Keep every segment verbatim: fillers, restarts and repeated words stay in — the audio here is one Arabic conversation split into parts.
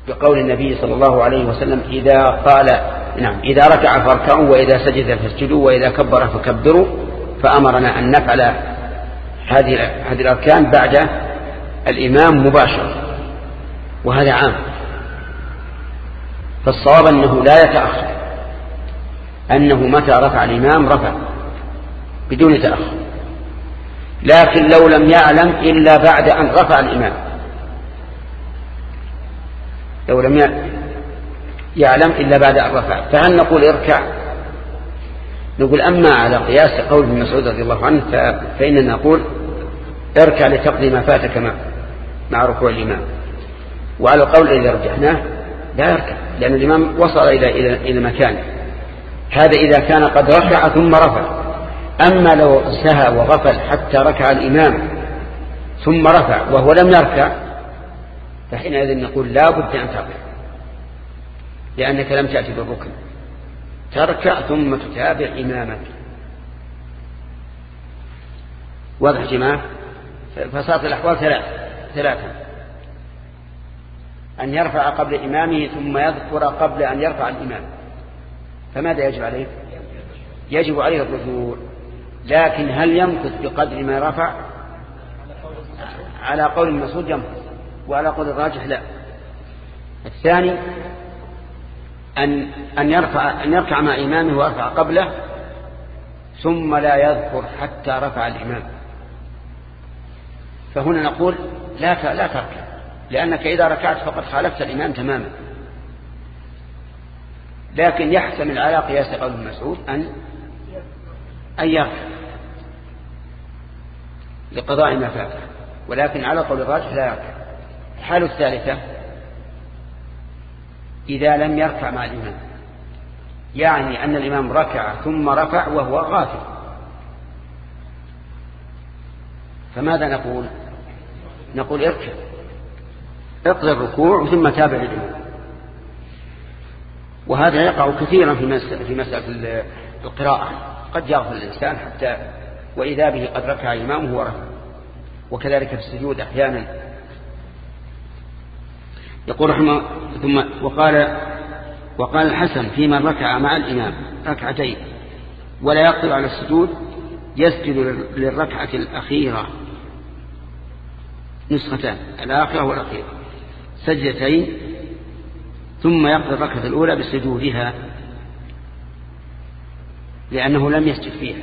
بقول النبي صلى الله عليه وسلم إذا قال نعم إذا ركع فاركعوا وإذا سجد فاسجدوا وإذا كبر فكبروا، فأمرنا أن نفعل هذه هذه الأركان بعد الإمام مباشرة، وهذا عام. فالصواب أنه لا يتأخر، أنه متى رفع الإمام رفع بدون تأخر، لكن لو لم يعلم إلا بعد أن رفع الإمام، لو لم يعلم إلا بعد أن رفع، فهل نقول اركع؟ نقول أما على قياس قول ابن مسعود رضي الله عنه فإننا نقول اركع لتقضي ما فاتك مع ركوع الإمام، وعلى القول الذي رجحناه لا يركع، لأن الإمام وصل إلى إلى إلى مكانه. هذا إذا كان قد ركع ثم رفع. أما لو سهى وغفل حتى ركع الإمام ثم رفع وهو لم يركع، فحينئذ نقول لا بد أن تركع، لأنك لم تأتي بالركن، تركع ثم تتابع إمامك. واضح جماعة؟ فصارت الأحوال ثلاث ثلاثة: أن يرفع قبل إمامه ثم يذكر قبل أن يرفع الإمام، فماذا يجب عليه؟ يجب عليه الرجوع، لكن هل يمكث بقدر ما رفع؟ على قول المسعود يمكث، وعلى قول الراجح لا. الثاني أن أن يرفع أن يركع مع إمامه ويرفع قبله ثم لا يذكر حتى رفع الإمام، فهنا نقول لا لا تركع، لأنك إذا ركعت فقد خالفت الإمام تماما. لكن يحتمل على قياس قول المسعود أن أن يركع لقضاء ما فاته، ولكن على قول الراجح لا يركع. الحالة الثالثة إذا لم يركع مع الإمام، يعني أن الإمام ركع ثم رفع وهو غافل، فماذا نقول؟ نقول اركع، اقضي الركوع ثم تابع الإمام. وهذا يقع كثيرا في مسألة القراءة، قد يغفل الإنسان حتى وإذا به قد ركع إمامه ورفع، وكذلك في السجود أحيانا. يقول رحمه ثم وقال وقال الحسن في من ركع مع الإمام ركعتين ولا يقدر على السجود يسجد للركعة الأخيرة، نسختان الآخرة والأخيرة، سجدتين ثم يقضي الركعة الأولى بسجودها لأنه لم يسجد فيها،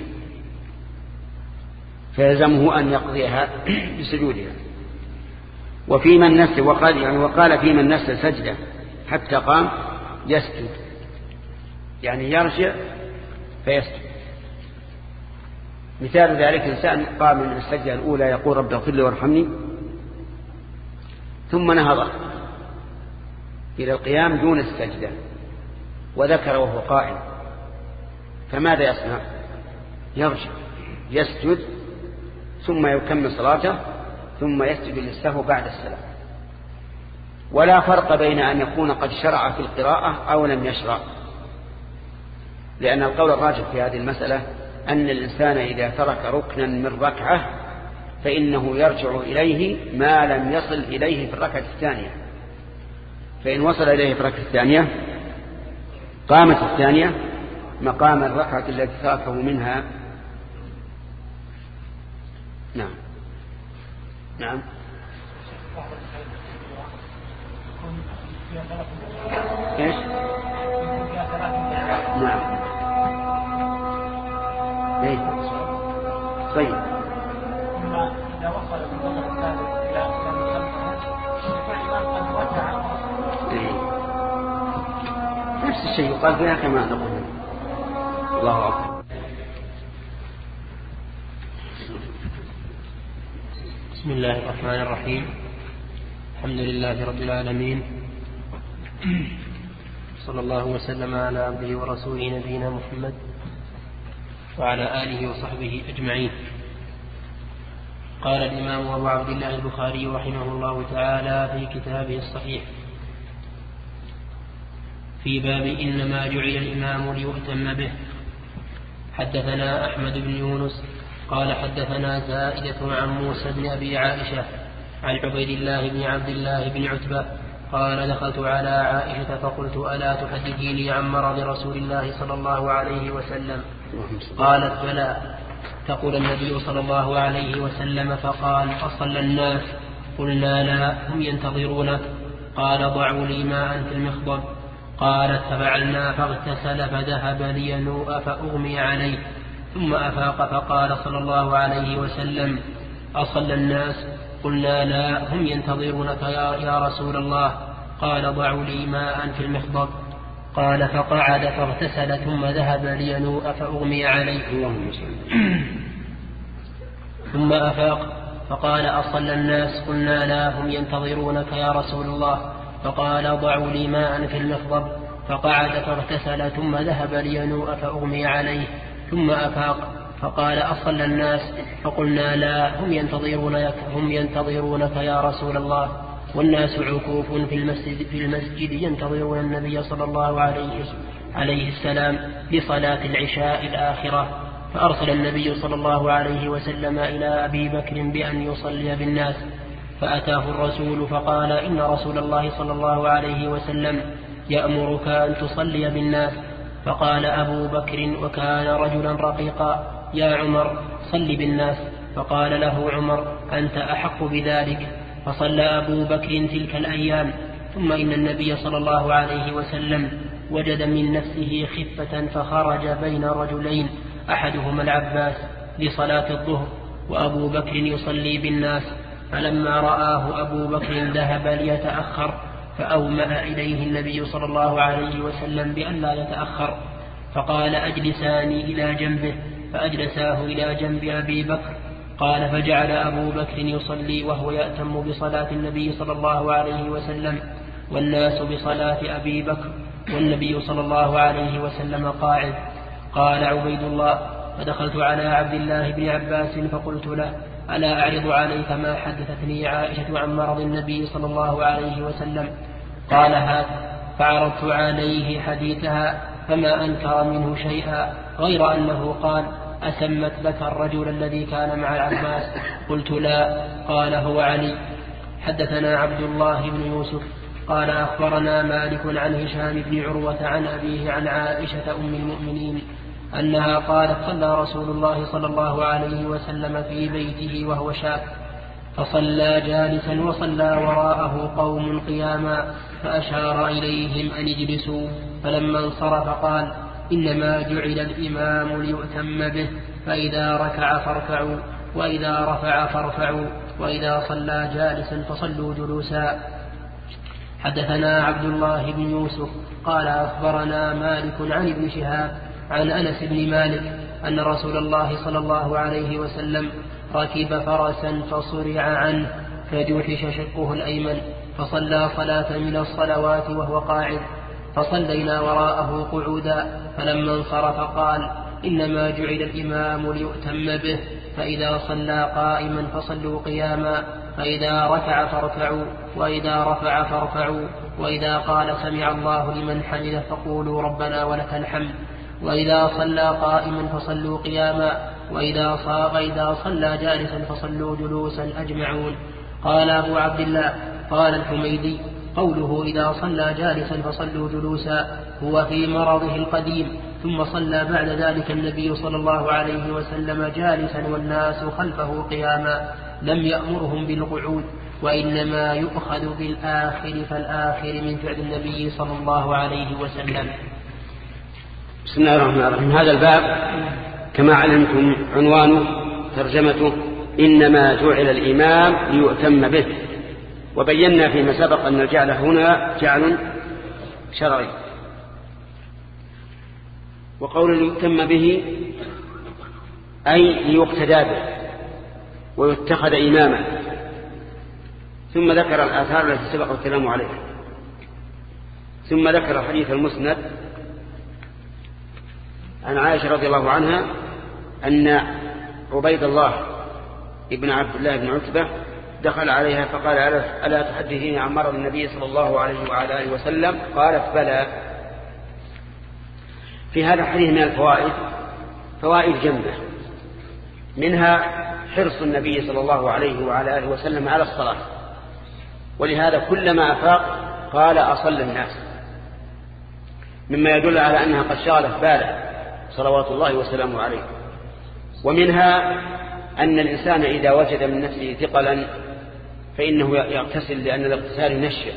فيلزمه أن يقضيها بسجودها. وفي من نسى وقال يعني وقال في من نسى سجدة حتى قام يسجد، يعني يرجع فيسجد. مثال ذلك إنسان قام من السجدة الأولى يقول رب اغفر لي وارحمني، ثم نهض إلى القيام دون السجدة وذكر وهو قائم، فماذا يصنع؟ يرجع يسجد ثم يكمل صلاته ثم يسجد للسهو بعد السلام. ولا فرق بين أن يكون قد شرع في القراءة أو لم يشرع، لأن القول الراجح في هذه المسألة أن الإنسان إذا ترك ركنا من ركعة فإنه يرجع إليه ما لم يصل إليه في الركعة الثانية، فإن وصل إليه في الركعة الثانية قامت الثانية مقام الركعة التي تركه منها. نعم نعم ايش نعم ايه طيب إذا وصل بالوضع الثالث إلى الإمام قد ركع نفس الشيء يقال فيها كما نقول. الله أكبر. بسم الله الرحمن الرحيم، الحمد لله رب العالمين، صلى الله وسلم على عبده ورسوله نبينا محمد وعلى آله وصحبه أجمعين. قال الإمام أبو عبد الله البخاري رحمه الله تعالى في كتابه الصحيح في باب إنما جعل الإمام ليؤتم به. حدثنا أحمد بن يونس قال حدثنا زائدة عن موسى بن أبي عائشة عن عبيد الله بن عبد الله بن عتبة قال دخلت على عائشة فقلت ألا تحدثيني عن مرض رسول الله صلى الله عليه وسلم؟ قالت بلى. تقول النبي صلى الله عليه وسلم فقال أصلى الناس؟ قلنا لا هم ينتظرونك. قال ضعوا لي ماء في المخضب. قالت ففعلنا فاغتسل فذهب لينوء فأغمي عليه ثم أفاق فقال صلى الله عليه وسلم أصلى الناس؟ قلنا لا هم ينتظرونك يا رسول الله. قال ضعوا لي ماء في المخضب. قال فقعد فاغتسل ثم ذهب لينوء فأغمي عليه ثم أفاق فقال أصلى الناس؟ قلنا لا هم ينتظرونك يا رسول الله. فقال ضعوا لي ماء في المخضب. فقعد فاغتسل ثم ذهب لينوء فأغمي عليه ثم أفاق فقال أصلى الناس؟ فقلنا لا هم ينتظرونك, هم ينتظرونك يا رسول الله. والناس عكوف في المسجد, في المسجد ينتظرون النبي صلى الله عليه, عليه السلام لصلاة العشاء الآخرة. فأرسل النبي صلى الله عليه وسلم إلى أبي بكر بأن يصلي بالناس. فأتاه الرسول فقال إن رسول الله صلى الله عليه وسلم يأمرك أن تصلي بالناس. فقال أبو بكر وكان رجلا رقيقا يا عمر صل بالناس. فقال له عمر أنت أحق بذلك. فصلى أبو بكر تلك الأيام. ثم إن النبي صلى الله عليه وسلم وجد من نفسه خفة فخرج بين رجلين أحدهما العباس لصلاة الظهر وأبو بكر يصلي بالناس. فلما رآه أبو بكر ذهب ليتأخر فأومأ إليه النبي صلى الله عليه وسلم بأن لا يتأخر. فقال أجلساني إلى جنبه فأجلساه إلى جنب أبي بكر. قال فجعل أبو بكر يصلي وهو يأتم بصلاة النبي صلى الله عليه وسلم والناس بصلاة أبي بكر والنبي صلى الله عليه وسلم قاعد. قال عبيد الله فدخلت على عبد الله بن عباس فقلت له ألا أعرض عليك ما حدثتني عائشة عن مرض النبي صلى الله عليه وسلم؟ قال هات. فعرضت عليه حديثها فما أنكر منه شيئا غير أنه قال أسمت لك الرجل الذي كان مع العباس؟ قلت لا. قال هو علي. حدثنا عبد الله بن يوسف قال أخبرنا مالك عن هشام بن عروة عن أبيه عن عائشة أم المؤمنين أنها قالت صلى رسول الله صلى الله عليه وسلم في بيته وهو شاك فصلى جالسا وصلى وراءه قوم قياما فأشار إليهم أن يجلسوا. فلما انصرف قال إنما جعل الإمام ليؤتم به فإذا ركع فاركعوا وإذا رفع فارفعوا وإذا صلى جالسا فصلوا جلوسا. حدثنا عبد الله بن يوسف قال أخبرنا مالك عن ابن شهاب عن أنس بن مالك أن رسول الله صلى الله عليه وسلم ركب فرسا فصرع عنه فجوحش شقه الأيمن فصلى صلاة من الصلوات وهو قاعد. فصلينا وراءه قعودا. فلما انصرف قال إنما جعل الإمام ليؤتم به فإذا صلى قائما فصلوا قياما فإذا ركع فاركعوا وإذا رفع فارفعوا وإذا قال سمع الله لمن حمده فقولوا ربنا ولك الحمد وإذا صلى قائما فصلوا قياما وإذا صاغ إذا صلى جالسا فصلوا جلوسا أجمعون. قال أبو عبد الله قال الحميدي قوله إذا صلى جالسا فصلوا جلوسا هو في مرضه القديم. ثم صلى بعد ذلك النبي صلى الله عليه وسلم جالسا والناس خلفه قياما لم يأمرهم بالقعود وإنما يؤخذ بالآخر فالآخر من فعل النبي صلى الله عليه وسلم. بسم الله الرحمن الرحيم. هذا الباب كما علمتم عنوانه ترجمته إنما جعل الإمام ليؤتم به. وبينا فيما سبق أن الجعل هنا جعل شرعي. وقول ليؤتم به أي ليقتدى به ويتخذ إماما. ثم ذكر الآثار التي سبق الكلام عليها. ثم ذكر حديث المسند عن عائشة رضي الله عنها أن عبيد الله ابن عبد الله بن عتبة دخل عليها فقال ألا تحدثيني عن مرض النبي صلى الله عليه وعلى آله وسلم؟ قالت بلى. في هذا الحديث من الفوائد فوائد جمة، منها حرص النبي صلى الله عليه وعلى آله وسلم على الصلاة، ولهذا كلما أفاق قال أصلى الناس، مما يدل على أنها قد شغلت باله صلوات الله وسلامه عليه. ومنها أن الإنسان إذا وجد من نفسه ثقلا فإنه يغتسل، لأن الاغتسال ينشط.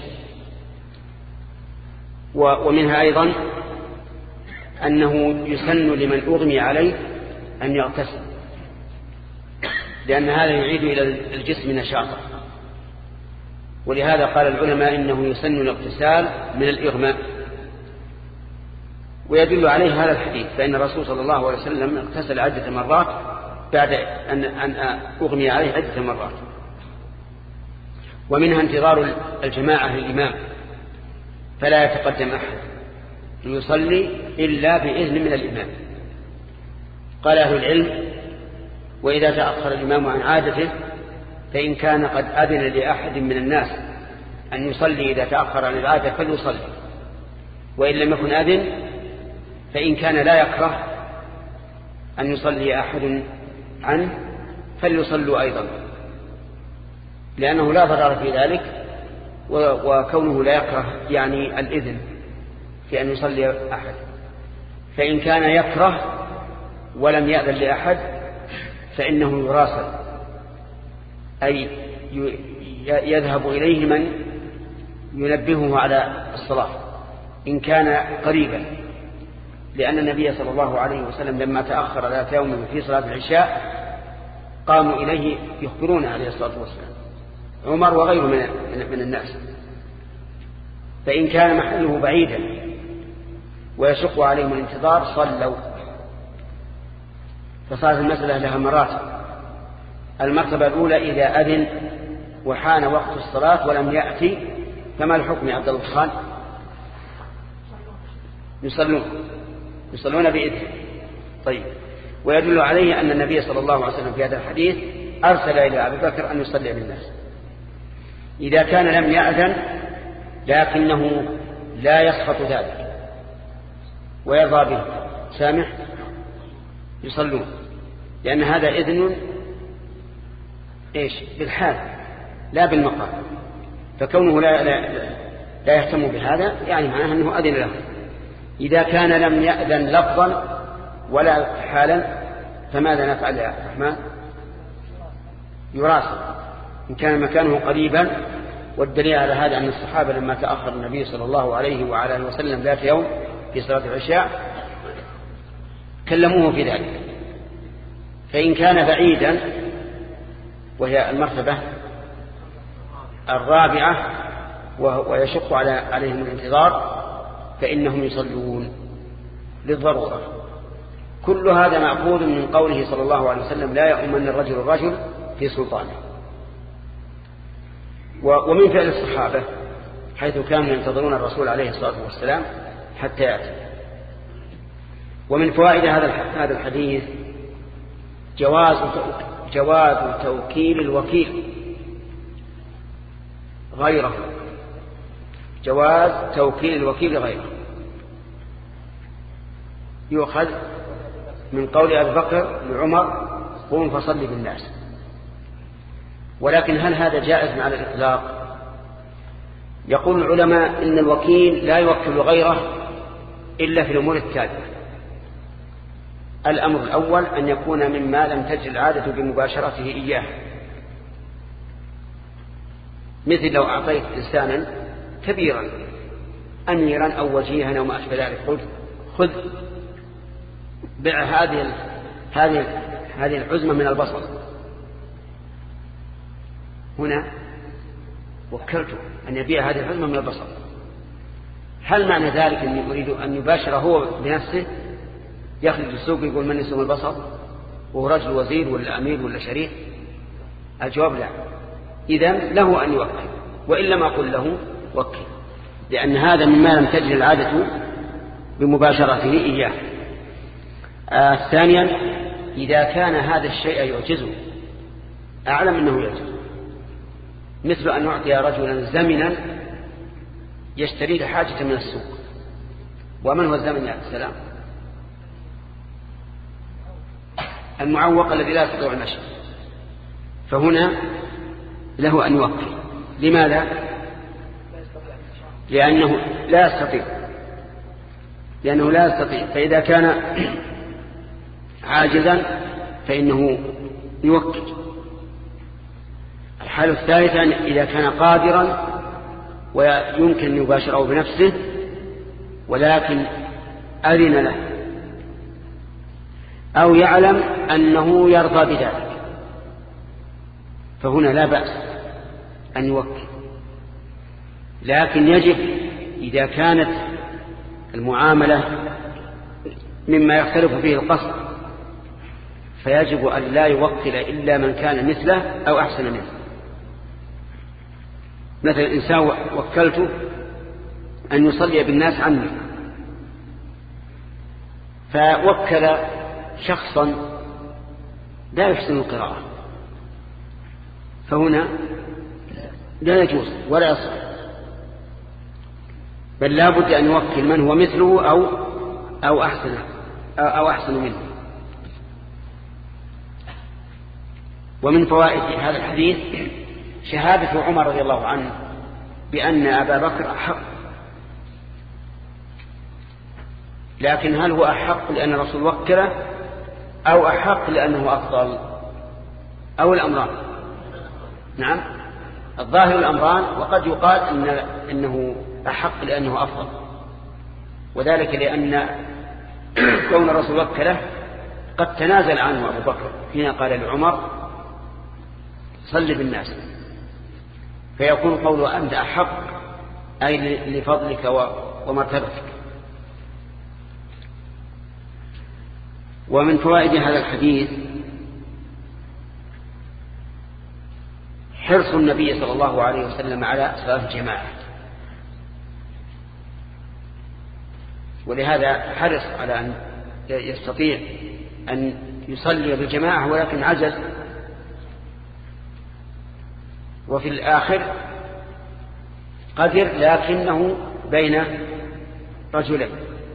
ومنها أيضا أنه يسن لمن أغمي عليه أن يغتسل، لأن هذا يعيد إلى الجسم نشاطا. ولهذا قال العلماء إنه يسن الاغتسال من الإغماء. ويدل عليه هذا الحديث، فإن الرسول صلى الله عليه وسلم اغتسل عدة مرات بعد أن أن أغمي عليه عدة مرات. ومنها انتظار الجماعة للإمام، فلا يتقدم أحد يصلي إلا بإذن من الإمام. قال أهل العلم: وإذا تأخر الإمام عن عادته فإن كان قد أذن لأحد من الناس أن يصلي إذا تأخر عن العادة فليصلي، وإن لم يكن أذن فإن كان لا يكره أن يصلي أحد عنه فليصلوا أيضا، لأنه لا ضرر في ذلك، وكونه لا يكره يعني الإذن في أن يصلي أحد. فإن كان يكره ولم يأذن لأحد فإنه يراسل، أي يذهب إليه من ينبهه على الصلاة إن كان قريبا، لأن النبي صلى الله عليه وسلم لما تأخر ذات يوم في صلاة العشاء قاموا إليه يخبرون عليه الصلاة والسلام، عمر وغيره من الناس. فإن كان محله بعيدا ويشق عليهم الانتظار صلوا. فصارت المسألة لها مراتب. المرتبة الأولى: إذا أذن وحان وقت الصلاة ولم يأتي فما الحكم يا عبد الله خان؟ يصلون يصلون بإذن. طيب. ويدل عليه أن النبي صلى الله عليه وسلم في هذا الحديث أرسل إلى أبي بكر أن يصلي بالناس. إذا كان لم يأذن لكنه لا يسخط ذلك ويرضى به سامح يصلون، لأن هذا إذن إيش بالحال لا بالمقام، فكونه لا, لا, لا يهتم بهذا يعني معناه أنه أذن له. إذا كان لم يأذن لفظا ولا حالا فماذا نفعل يا الرحمن؟ يراسل إن كان مكانه قريبا. والدليل على هذا أن الصحابة لما تأخر النبي صلى الله عليه وعلى اله وسلم ذات يوم في صلاة العشاء كلموه في ذلك. فإن كان بعيدا وهي المرتبة الرابعة ويشق على عليهم الانتظار فإنهم يصلون للضرورة. كل هذا مأخوذ من قوله صلى الله عليه وسلم: لا يؤمن الرجل الرجل في سلطانه. ومن فعل الصحابة حيث كانوا ينتظرون الرسول عليه الصلاة والسلام حتى يأتي. ومن فوائد هذا الحديث جواز جواز توكيل الوكيل غيره جواز توكيل الوكيل غيره. يؤخذ من قول أبي بكر لعمر: قوم فصلي بالناس. ولكن هل هذا جائز على الإطلاق؟ يقول العلماء إن الوكيل لا يوكل غيره إلا في الأمور التالية: الأمر الأول أن يكون مما لم تجر العادة بمباشرته إياه، مثل لو أعطيت إنسانا كبيرا أميرا أو وجيها أو ما أشبه ذلك قلت: خذ بع هذه هذه هذه العزمة من البصل، هنا وكلته أن يبيع هذه العزمة من البصل. هل معنى ذلك أني أريد أن يباشر هو بنفسه يخرج السوق يقول من يسوم البصل وهو رجل وزير ولا أمير ولا شريف؟ الجواب لا. إذن له أن يوكل، وإن لم أقل له وكل، لأن هذا مما لم تجري العادة بمباشرته إياه. آه ثانيا: إذا كان هذا الشيء يعجزه، أعلم أنه يعجزه، مثل أن نعطي رجلا زمنا يشتري لحاجة من السوق. ومن هو الزمن يا السلام؟ المعوق الذي لا يستطيع المشي. فهنا له أن يوكل. لماذا؟ لأنه لا يستطيع لأنه لا يستطيع فإذا كان عاجزا فإنه يوكل. الحالة الثالثة إذا كان قادرا ويمكن أن يباشره بنفسه ولكن أذن له أو يعلم أنه يرضى بذلك فهنا لا بأس أن يوكل. لكن يجب إذا كانت المعاملة مما يختلف فيه القصد فيجب أن لا يوكل إلا من كان مثله أو أحسن منه. مثل الإنسان وكلته أن يصلي بالناس عني فوكل شخصا لا يحسن القراءة فهنا لا يجوز ولا يصح، بل لا بد أن يوكل من هو مثله أو أو أحسن أو أحسن منه. ومن فوائد هذا الحديث شهادة عمر رضي الله عنه بأن أبا بكر أحق، لكن هل هو أحق لأن الرسول وكله أو أحق لأنه أفضل أو الأمران؟ نعم الظاهر الأمران، وقد يقال إن إنه أحق لأنه أفضل، وذلك لأن كون الرسول وكله قد تنازل عنه أبو بكر حين قال لعمر صل بالناس، فيكون قوله أنت أحق أي لفضلك ومرتبتك. ومن فوائد هذا الحديث حرص النبي صلى الله عليه وسلم على صلاة الجماعة، ولهذا حرص على أن يستطيع أن يصلي بالجماعة ولكن عجز. وفي الآخر قدر لكنه بين رجلين،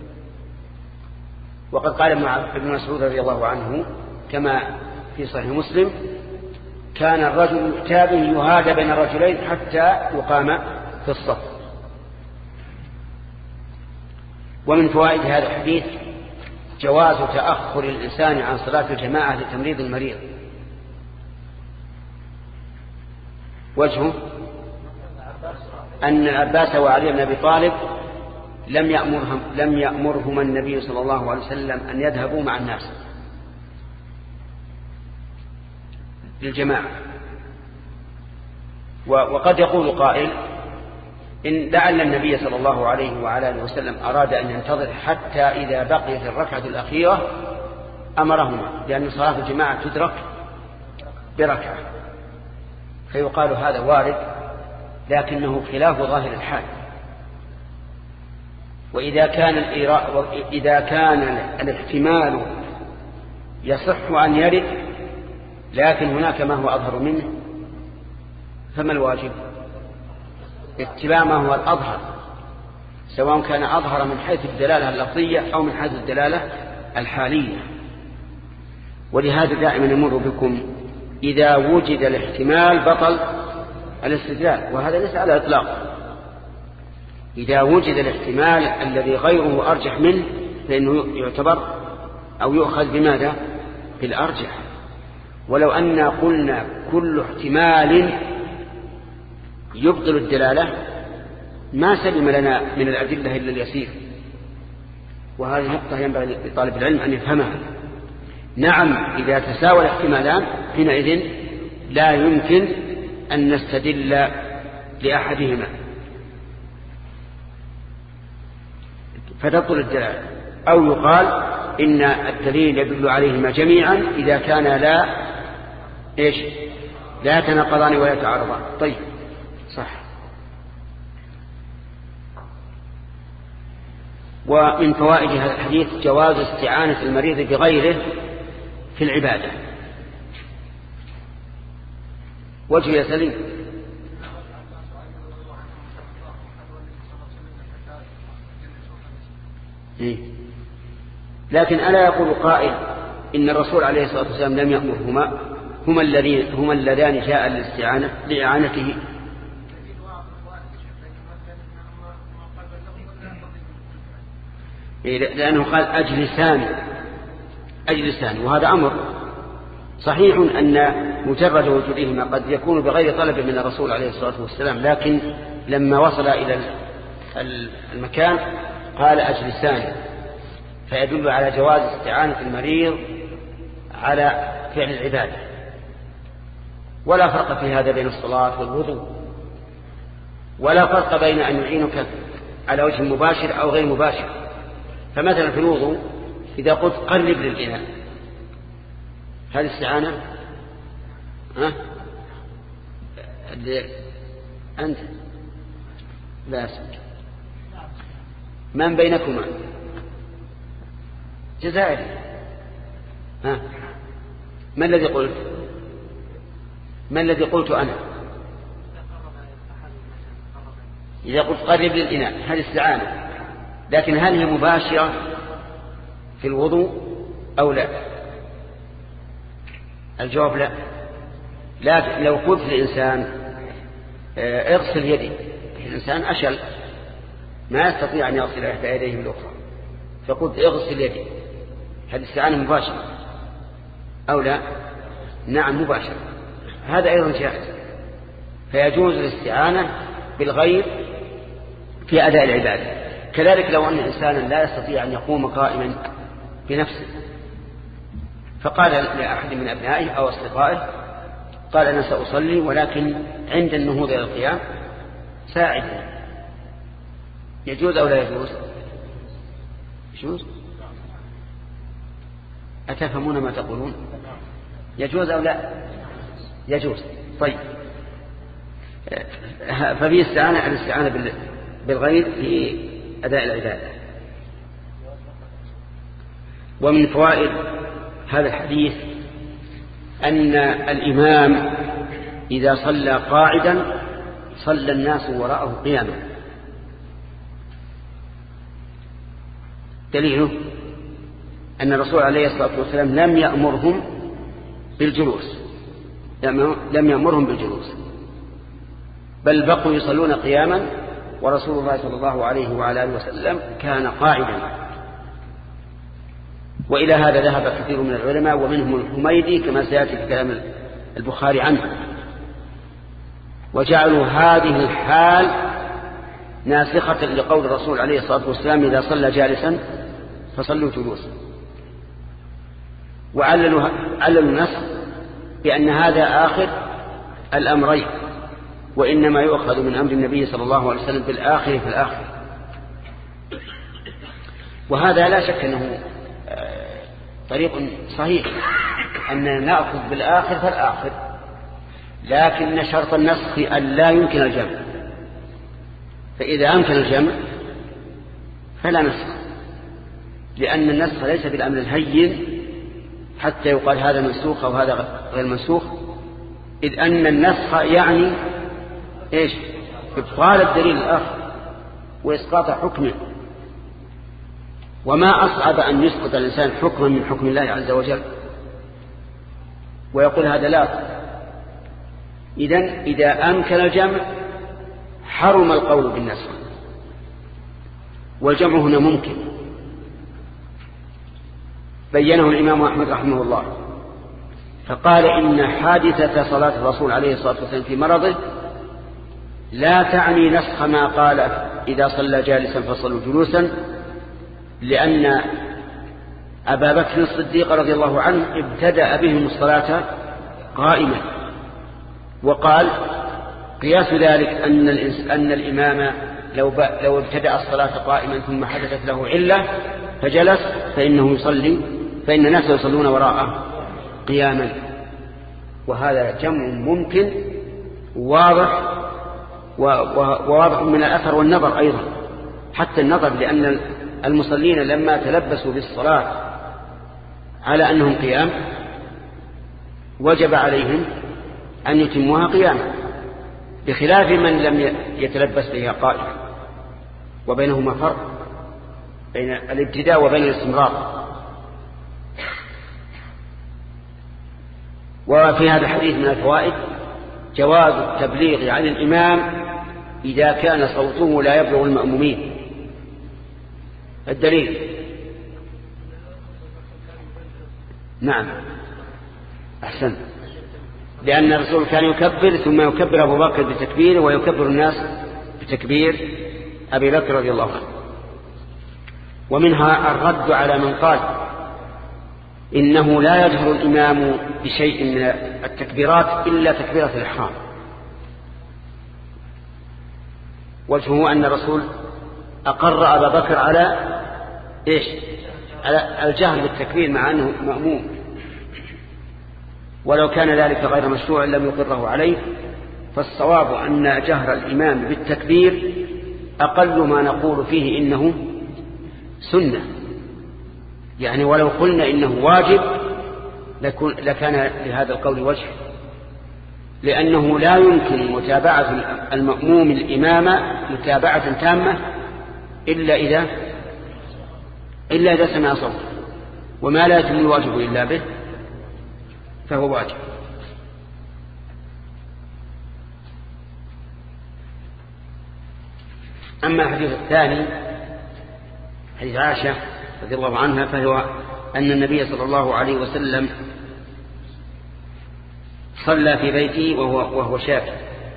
وقد قال ابن مسعود رضي الله عنه كما في صحيح مسلم كان الرجل يؤتى به يهادى بين الرجلين حتى يقام في الصف. ومن فوائد هذا الحديث جواز تأخر الإنسان عن صلاة الجماعة لتمريض المريض. وجهه أن العباس وعلي بن أبي طالب لم يأمرهم لم يأمرهما النبي صلى الله عليه وسلم أن يذهبوا مع الناس للجماعة. وقد يقول قائل إن لعل النبي صلى الله عليه وعلى آله وسلم أراد أن ينتظر حتى إذا بقيت الركعة الأخيرة أمرهما، لأن صلاة الجماعة تدرك بركعة، فيقال هذا وارد لكنه خلاف ظاهر الحال. وإذا كان إذا كان الاحتمال يصح أن يرد لكن هناك ما هو أظهر منه فما الواجب؟ اتباع ما هو الأظهر، سواء كان أظهر من حيث الدلالة اللفظية أو من حيث الدلالة الحالية. ولهذا دائما نمر بكم إذا وجد الاحتمال بطل الاستدلال، وهذا ليس على إطلاق. إذا وجد الاحتمال الذي غيره أرجح منه فإنه يعتبر أو يؤخذ بماذا؟ بالأرجح. ولو أن قلنا كل احتمال يبطل الدلالة ما سلم لنا من الأدلة إلا اليسير، وهذه نقطة ينبغي لطالب العلم أن يفهمها. نعم إذا تساوى الاحتمالان حينئذ لا يمكن أن نستدل لأحدهما فتبطل الدلالة، أو يقال إن الدليل يدل عليهما جميعا إذا كان لا إيش لا يتناقضان ولا يتعارضان. طيب صح. ومن فوائد هذا الحديث جواز استعانة المريض بغيره في العبادة. وجه يا سليم. إيه؟ لكن ألا يقول قائل إن الرسول عليه الصلاة والسلام لم يأمرهما، هما الذين هما اللذان جاء للاستعانة لإعانته. لأنه قال أجلسان أجلسان، وهذا أمر صحيح أن مجرد وجودهما قد يكون بغير طلب من الرسول عليه الصلاة والسلام، لكن لما وصل إلى المكان قال أجلسان، فيدل على جواز استعانة المريض على فعل العبادة. ولا فرق في هذا بين الصلاة والوضوء، ولا فرق بين أن يعينك على وجه مباشر أو غير مباشر. فمثلا في الوضوء إذا قلت قرب للإناء، هذه استعانة؟ ها؟ أنت لا أسمك. من بينكما؟ جزائري. ها؟ ما الذي قلت؟ ما الذي قلت أنا؟ إذا قلت قرب للإناء هذه استعانة، لكن هل هي مباشرة في الوضوء أو لا؟ الجواب لا. لكن لو قلت للإنسان اغسل يدي، الإنسان أشل ما يستطيع أن يغسل إحدى يديه بالأخرى، فقلت اغسل يدي، هذه استعانة مباشرة أو لا؟ نعم مباشرة، هذا أيضا جائز. فيجوز الاستعانة بالغير في أداء العبادة. كذلك لو أن إنسانا لا يستطيع أن يقوم قائما بنفسه، فقال لأحد من أبنائه أو أصدقائه، قال أنا سأصلي ولكن عند النهوض إلى القيام ساعدني، يجوز أو لا يجوز؟ يجوز. أتفهمون ما تقولون؟ يجوز أو لا؟ يجوز. طيب، ففي استعانة الاستعانة بالغير في أداء العبادة. ومن فوائد هذا الحديث أن الإمام إذا صلى قاعدا صلى الناس وراءه قياما. دليله أن الرسول عليه الصلاة والسلام لم يأمرهم بالجلوس، لم يأمرهم بالجلوس، بل بقوا يصلون قياما، ورسول الله صلى الله عليه وعلى آله وسلم كان قاعدا. وإلى هذا ذهب كثير من العلماء ومنهم الحميدي كما سيأتي في كلام البخاري عنه، وجعلوا هذه الحال ناسخة لقول الرسول عليه الصلاة والسلام إذا صلى جالسا فصلوا جلوسا، وعللوا عللوا النص بأن هذا آخر الأمرين، وإنما يؤخذ من أمر النبي صلى الله عليه وسلم بالآخر في الآخر. وهذا لا شك أنه طريق صحيح أننا نأخذ بالآخر فالآخر، لكن شرط النسخ أن لا يمكن الجمع، فإذا أمكن الجمع فلا نسخ، لأن النسخ ليس بالأمر الهين حتى يقال هذا منسوخ أو هذا غير منسوخ، إذ أن النسخ يعني إيش؟ إبطال الدليل الآخر وإسقاط حكمه. وما أصعب أن يسقط الإنسان حكما من حكم الله عز وجل ويقول هذا لا. إذن إذا أمكن الجمع حرم القول بالنسخ، والجمع هنا ممكن، بينه الإمام أحمد رحمه الله، فقال إن حادثة صلاة الرسول عليه الصلاة والسلام في مرضه لا تعني نسخ ما قال إذا صلى جالسا فصلوا جلوسا، لأن أبا بكر الصديق رضي الله عنه ابتدأ بهم الصلاة قائما، وقال قياس ذلك أن, أن الإمام لو, لو ابتدأ الصلاة قائما ثم حدثت له علة فجلس فإنه يصلي، فإن الناس يصلون وراءه قياما. وهذا جمع ممكن واضح، وواضح من الأثر والنظر أيضا، حتى النظر، لأن المصلين لما تلبسوا بالصلاة على أنهم قيام وجب عليهم أن يتموها قياما، بخلاف من لم يتلبس بها قائما، وبينهما فرق بين الابتداء وبين الاستمرار. وفي هذا الحديث من الفوائد جواز التبليغ عن الإمام إذا كان صوته لا يبلغ المأمومين، الدليل. نعم أحسن، لأن الرسول كان يكبر ثم يكبر أبو بكر بتكبيره ويكبر الناس بتكبير أبي بكر رضي الله عنه. ومنها الرد على من قال إنه لا يجهر الإمام بشيء من التكبيرات إلا تكبيرة الإحرام. وجهه أن الرسول أقر أبا بكر على إيش؟ على الجهر بالتكبير مع أنه مأموم، ولو كان ذلك غير مشروع لم يقره عليه. فالصواب أن جهر الإمام بالتكبير أقل ما نقول فيه إنه سنة، يعني ولو قلنا إنه واجب لكان لهذا القول وجه، لأنه لا يمكن متابعة المأموم الإمام متابعة تامة إلا إذا إلا إذا سمع صوت، وما لا يتم الواجب إلا به فهو واجب. أما الحديث الثاني حديث عائشة رضي الله عنها فهو أن النبي صلى الله عليه وسلم صلى في بيته وهو, وهو شاكي،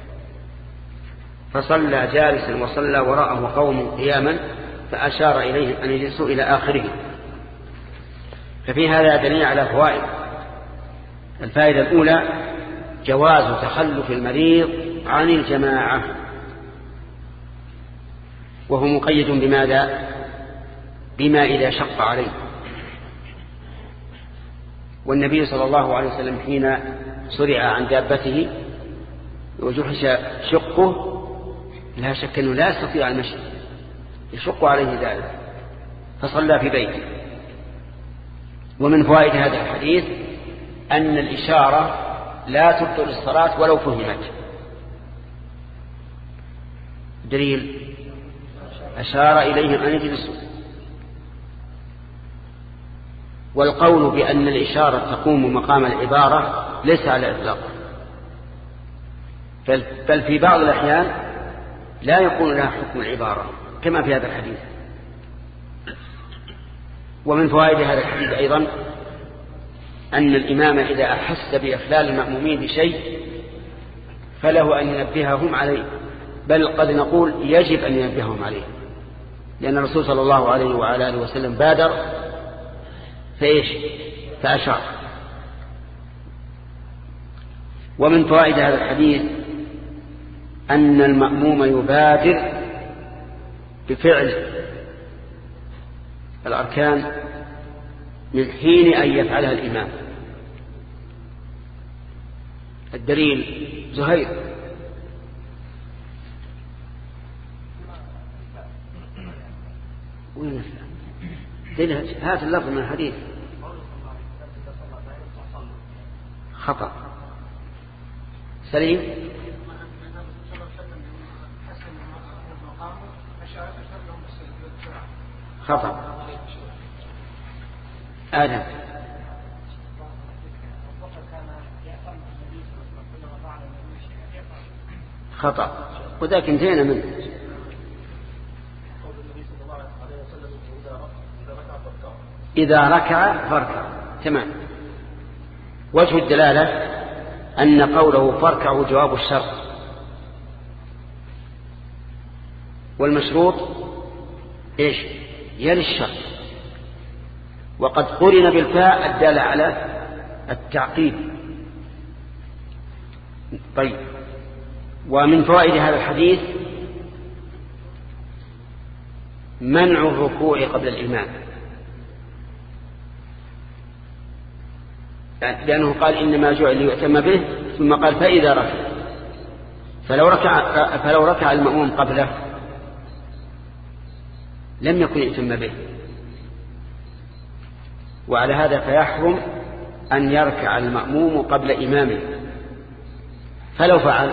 فصلى جالسا وصلى وراءه قوم قياما فأشار إليهم أن يجلسوا إلى آخره. ففي هذا دليل على فوائد. الفائدة الأولى جواز تخلف المريض عن الجماعة، وهو مقيد بماذا؟ بما إذا شق عليه. والنبي صلى الله عليه وسلم حين سرع عن دابته وجحش شقه لا شك أنه لا يستطيع المشي، يشق عليه ذلك فصلى في بيته. ومن فوائد هذا الحديث أن الإشارة لا تبطل الصلاة ولو فهمت. دليل أشار إليهم أن يجلسوا. والقول بأن الإشارة تقوم مقام العبارة ليس على إطلاق، بل في بعض الأحيان لا يكون لها حكم العبارة كما في هذا الحديث. ومن فوائد هذا الحديث أيضا أن الإمام إذا أحس بإخلال المأمومين بشيء فله أن ينبههم عليه، بل قد نقول يجب أن ينبههم عليه، لأن الرسول صلى الله عليه وعلى آله وسلم بادر فإيش فأشار. ومن فوائد هذا الحديث أن المأموم يبادر بفعل الأركان من حين أن يفعلها الإمام. الدليل زهير. دليل هذا اللفظ من الحديث خطأ. سليم خطأ. آدم خطأ، وذاك انتهينا منه. إذا ركع فاركع. تمام. وجه الدلالة أن قوله فاركعوا جواب الشرط، والمشروط إيش يلي الشرط، وقد قرن بالفاء الدالة على التعقيد. طيب. ومن فوائد هذا الحديث منع الركوع قبل الإمام، لأنه قال إنما جعل ليؤتم به، ثم قال فإذا ركع، فلو ركع, فلو ركع المأموم قبله لم يكن يؤتم به، وعلى هذا فيحرم أن يركع المأموم قبل إمامه. فلو فعل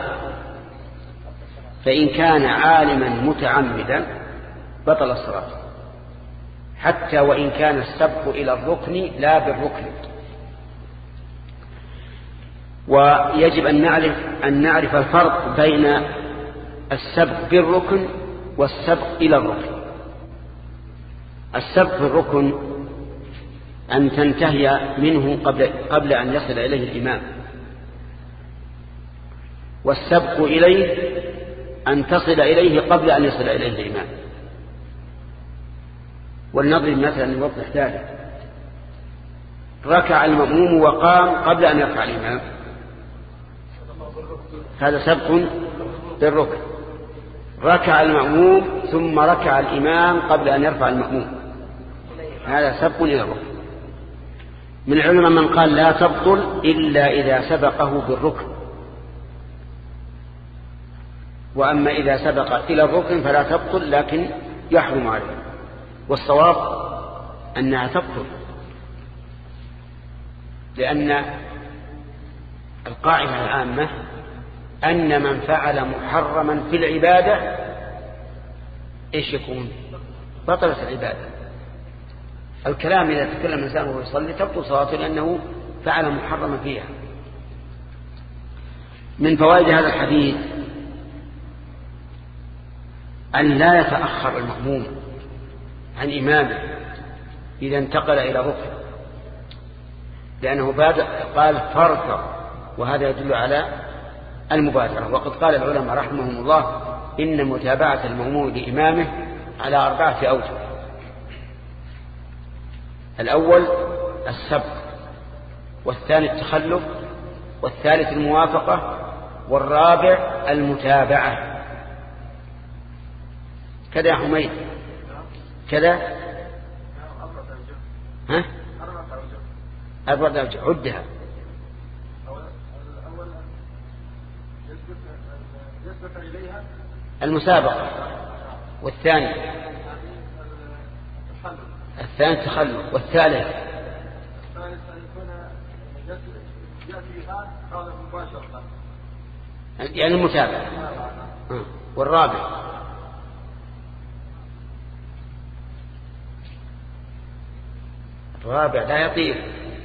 فإن كان عالما متعمدا بطل الصلاة، حتى وإن كان السبق إلى الركن لا بالركن. ويجب أن نعرف, أن نعرف الفرق بين السبق بالركن والسبق إلى الركن. السبق الركن أن تنتهي منه قبل, قبل أن يصل إليه الإمام، والسبق إليه أن تصل إليه قبل أن يصل إليه الإمام. ولنضرب مثلا نوضح ذلك. ركع المأموم وقام قبل أن يركع الإمام، هذا سبق بالركن. ركع المأموم ثم ركع الإمام قبل أن يرفع المأموم، هذا سبق إلى الركن. من العلماء من قال لا تبطل إلا إذا سبقه بالركن، وأما إذا سبق إلى الركن فلا تبطل لكن يحرم عليه. والصواب أنها تبطل، لأن القاعدة العامة أن من فعل محرما في العبادة إيش يكون؟ بطلت العبادة. الكلام إذا تكلم الإنسان وهو يصلي تبطل صلاته لأنه فعل محرما فيها. من فوائد هذا الحديث أن لا يتأخر المأموم عن إمامه إذا انتقل إلى ركن، لأنه قال فاركع، وهذا يدل على المبادرة. وقد قال العلماء رحمهم الله إن متابعة المأموم لإمامه على أربعة أوجه. الأول السبق، والثاني التخلف، والثالث الموافقة، والرابع المتابعة. كذا يا حميد كذا ها أربعة أوجه عدها. المسابقة، والثاني الثاني التخلف، والثالث يعني المتابعة، والرابع الرابع لا يطير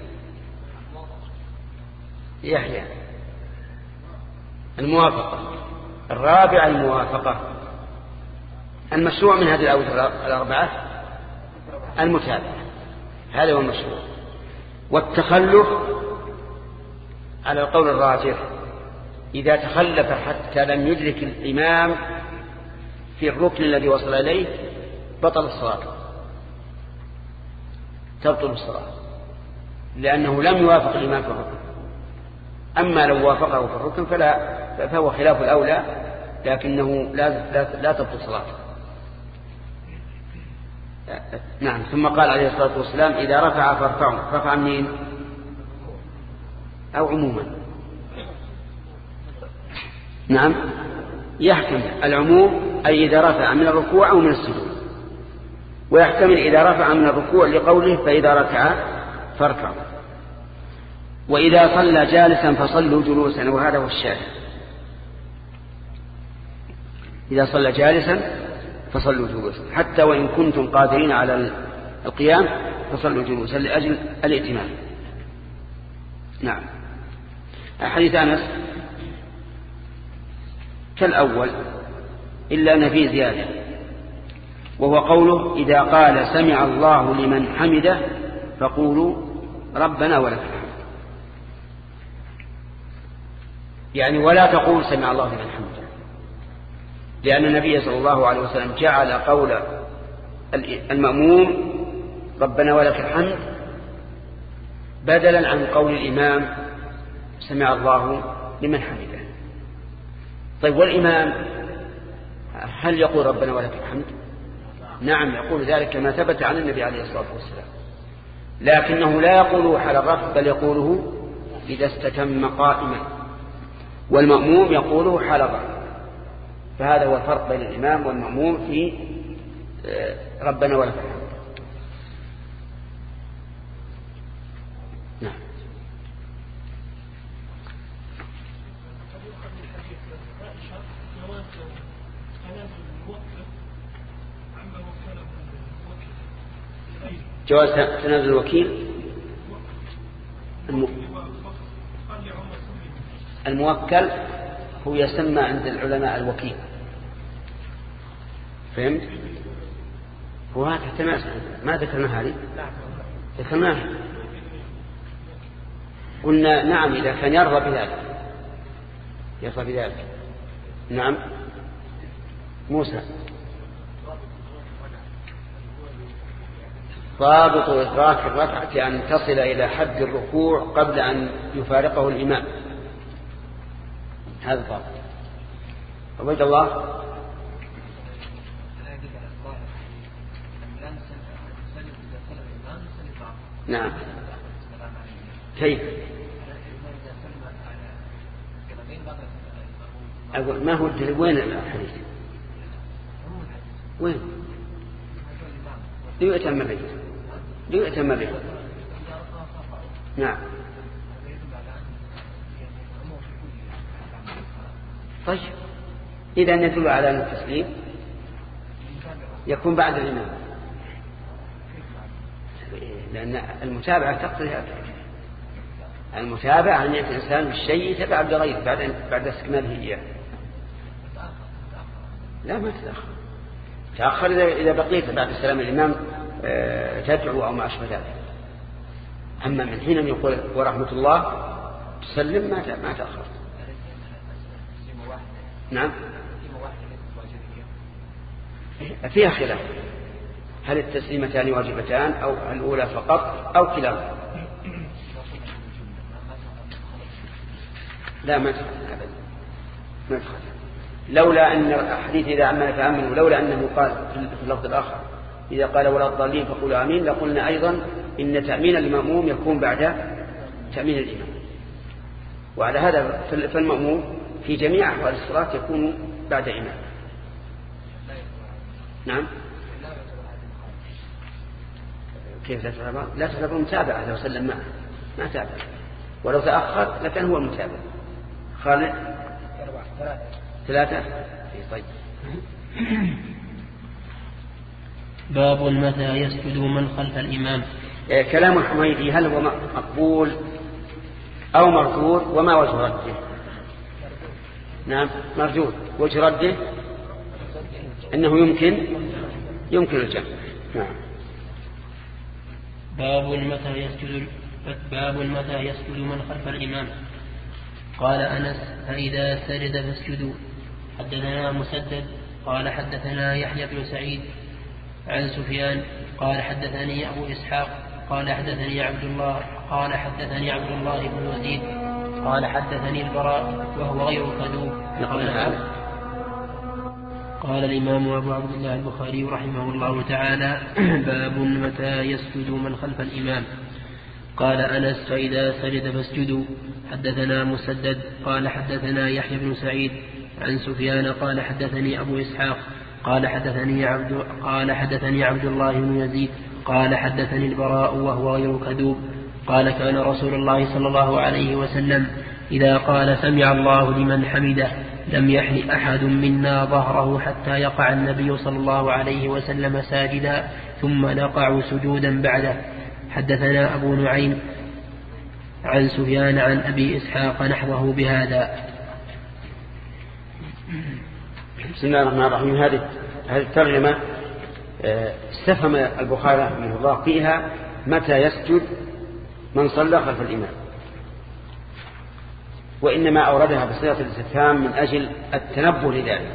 يحيى الموافقة. الرابع الموافقة. المشروع من هذه الأوجه الأربعة المتابعة، هذا هو المشروع. والتخلف على القول الراجح إذا تخلف حتى لم يدرك الإمام في الركن الذي وصل إليه بطل الصلاة، تبطل الصلاة، لأنه لم يوافق الإمام في الركن. أما لو وافقه في الركن فلا فهو خلاف الأولى، لكنه لا, لا, لا تبطل صلاته. نعم. ثم قال عليه الصلاة والسلام إذا رفع فارفعوا. رفع منين أو عموما؟ نعم يحتمل العموم أي إذا رفع من الركوع أو من السجود، ويحتمل إذا رفع من الركوع لقوله فإذا ركع فاركعوا. وإذا صلى جالسا فصلوا جلوسا، وهذا هو الشاهد. إذا صلى جالسا فصلوا جلوسا، حتى وإن كنتم قادرين على القيام فصلوا جلوسا لأجل الائتمام. نعم. حديث أنس كالأول إلا أن فيه زيادة، وهو قوله إذا قال سمع الله لمن حمده فقولوا ربنا ولك الحمد، يعني ولا تقول سمع الله لمن حمده، لأن النبي صلى الله عليه وسلم جعل قول المأموم ربنا ولك الحمد بدلا عن قول الإمام سمع الله لمن حمده. طيب والإمام هل يقول ربنا ولك الحمد؟ نعم يقول ذلك كما ثبت عن النبي عليه الصلاة والسلام، لكنه لا يقوله حال الرفع بل يقوله إذا استتم قائما، والمأموم يقوله حال الرفع. فهذا هو الفرق بين الإمام والمأموم في ربنا ولك الحمد. نعم. جواز تنازل الوكيل الموكل هو يسمى عند العلماء الوكيل، فهمت؟ هو هذا ما ما ذكرنا هذه ذكرناها قلنا نعم إذا كان يرضى بذلك يرضى بذلك. نعم موسى ضابط إدراك الركعة أن تصل إلى حد الركوع قبل أن يفارقه الإمام. هذا ضابط. عبد الله نعم كيف أقول ما هو الدليل وين الحديث وين ليؤتم به ليؤتم به نعم طيب إذا يدل على أن التسليم يكون بعد الإمام لأن المتابعة تقتضي هذا. المتابعة أن يأتي الإنسان بالشيء يتبع بغيره بعد بعد استكماله إياه. لا ما تتأخر تأخر إذا بقيت بعد السلام الإمام تدعو أو ما أشبه ذلك. أما من حين يقول ورحمة الله تسلم ما ما تأخر. نعم فيها خلاف هل التسليمتان واجبتان أو الأولى فقط أو كلاهما. لا ما تخلف أبدا ما تخلف لولا أن الحديث إذا أمن فأمنوا لولا أنه قال في اللفظ الآخر إذا قال ولا الضالين فقولوا آمين لقلنا أيضا إن تأمين المأموم يكون بعد تأمين الإمام. وعلى هذا فالمأموم في جميع أحوال الصلاة يكون بعد إمام. نعم كيف لا تعتبر لا تعتبر متابعة لو سلم معه ما تابع ولو تأخر لكن هو المتابع. خالد ثلاثة طيب. باب متى يسجد من خلف الإمام. كلام الحميدي هل هو مقبول أو مردود وما وجه رده؟ نعم مردود. وجه رده أنه يمكن يمكن الجمع. نعم. باب متى يسجد باب متى يسجد من خلف الإمام. قال أنس فإذا سجد فاسجدوا. حدثنا مسدد قال حدثنا يحيى بن سعيد عن سفيان قال حدثني أبو إسحاق قال حدثني عبد الله قال حدثني عبد الله بن يزيد قال حدثني البراء وهو غير كذوب. قال الإمام أبو عبد الله البخاري رحمه الله تعالى باب متى يسجد من خلف الإمام. قال أنس فإذا سجد فاسجدوا. حدثنا مسدد قال حدثنا يحيى بن سعيد عن سفيان قال حدثني أبو إسحاق قال حدثني عبد قال حدثني عبد الله بن يزيد قال حدثني البراء وهو غير كذوب قال كان رسول الله صلى الله عليه وسلم إذا قال سمع الله لمن حمده لم يحن أحد منا ظهره حتى يقع النبي صلى الله عليه وسلم ساجدا ثم نقع سجودا بعده. حدثنا أبو نعيم عن سفيان عن أبي إسحاق نحوه بهذا. بسم الله الرحمن الرحيم. هذه هذه الترجمة استفهم البخاري رحمه الله فيها متى يسجد من صلى خلف الإمام، وإنما أوردها بصيغة الاستفهام من أجل التنبه لذلك،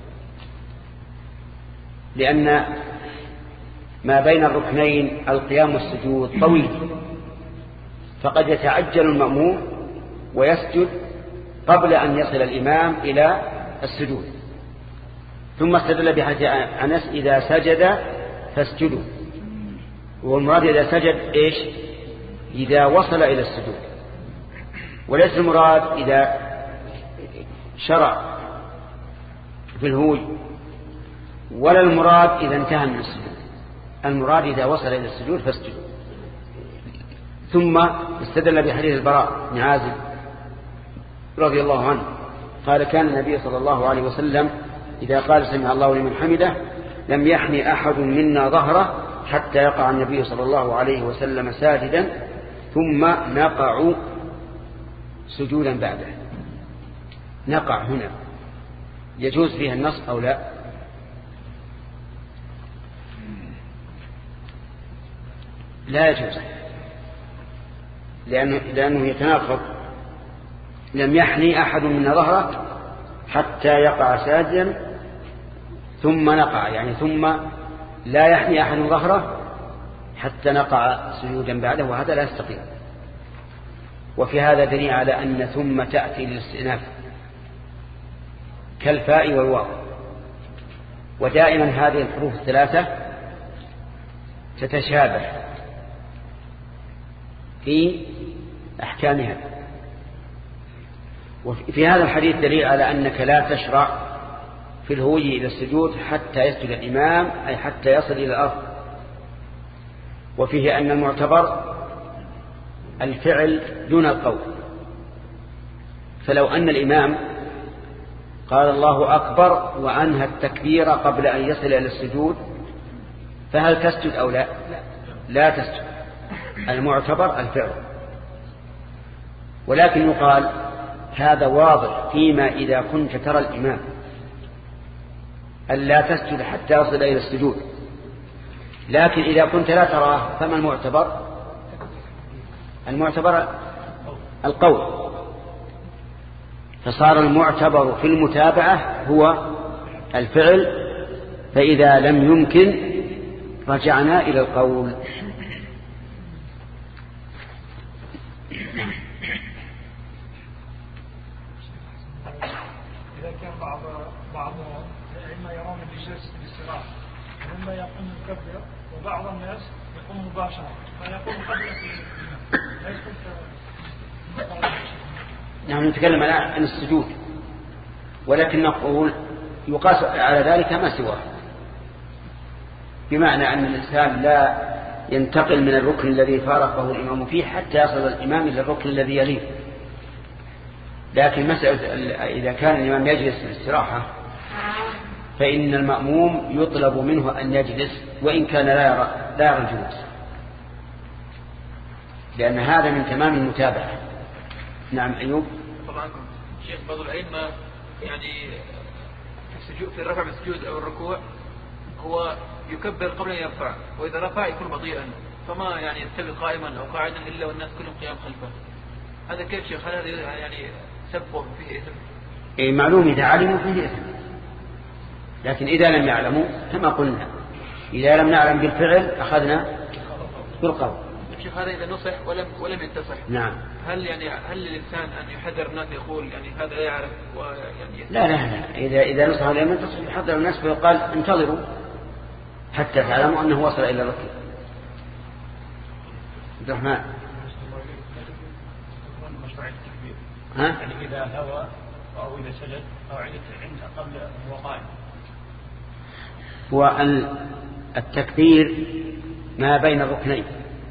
لأن ما بين الركنين القيام والسجود طويل، فقد يتعجل المأموم ويسجد قبل أن يصل الإمام إلى السجود. ثم استدل بحديث أنس إذا سجد فاسجدوا، والمراد إذا سجد إيش؟ إذا وصل إلى السجود، وليس المراد إذا شرع في الهوي، ولا المراد إذا انتهى من السجود. المراد إذا وصل إلى السجود فاسجدوا. ثم استدل بحديث البراء بن عازب رضي الله عنه قال كان النبي صلى الله عليه وسلم إذا قال سمع الله لمن حمده لم يحني أحد منا ظهره حتى يقع النبي صلى الله عليه وسلم ساجدا ثم نقع سجودا بعده. نقع هنا يجوز فيها النص أو لا؟ لا يجوز، لأنه, لأنه يتناقض. لم يحني أحد من ظهره حتى يقع ساجدا ثم نقع، يعني ثم لا يحني أحد ظهره حتى نقع سجودا بعده، وهذا لا يستقيم. وفي هذا دليل على أن ثم تأتي للاستئناف كالفاء والواو. ودائما هذه الحروف الثلاثة تتشابه في أحكامها. وفي هذا الحديث دليل على أنك لا تشرع في الهوي إلى السجود حتى يسجد الإمام، أي حتى يصل إلى الأرض. وفيه أن المعتبر الفعل دون القول. فلو أن الإمام قال الله أكبر وأنهى التكبير قبل أن يصل إلى السجود، فهل تسجد أو لا؟ لا تسجد. المعتبر الفعل. ولكن يقال هذا واضح فيما إذا كنت ترى الإمام ألا تسجد حتى يصل إلى السجود، لكن إذا كنت لا تراه فما المعتبر؟ المعتبر القول. فصار المعتبر في المتابعة هو الفعل، فإذا لم يمكن رجعنا إلى القول. إذا كان بعض بعضهم إما يرون بجلسة الاستراحة وإما يقوم مكبر، وبعض الناس يقوم مباشرة فيقوم قبل لا يكون. نحن نتكلم عن السجود، ولكن نقول يقاس على ذلك ما سواه، بمعنى أن الإنسان لا ينتقل من الركن الذي فارقه الإمام فيه حتى يصل الإمام إلى الركن الذي يليه. لكن مسألة إذا كان الإمام يجلس في الاستراحة فإن المأموم يطلب منه أن يجلس وإن كان لا يرى لا يرى الجلوس، لأن هذا من تمام المتابعة. نعم أيوب. طبعا شيخ بعض الأئمة يعني في السجود في الرفع بالسجود أو الركوع هو يكبر قبل أن يرفع، وإذا رفع يكون بطيئا، فما يعني يستوي قائما أو قاعدا إلا والناس كلهم قيام خلفه. هذا كيف شيخ؟ هل هذا يعني سبب فيه إثم؟ إيه معلوم إذا علموا فيه إثم، لكن إذا لم يعلموا كما قلنا إذا لم نعلم بالفعل أخذنا بالقول. شيخ هذا إذا نصح ولم ولم ينتصح، نعم، هل يعني هل للإنسان أن يحذر الناس يقول يعني هذا لا يعرف ويعني لا لا لا إذا إذا نصح ولم ينتصح يحذر الناس فيقال انتظروا حتى تعلموا أنه وصل إلى الركن. عبد الرحمن. ها؟ يعني إذا هوى أو إذا سجد أو عند قبل هو قائم. هو التكبير ما بين الركنين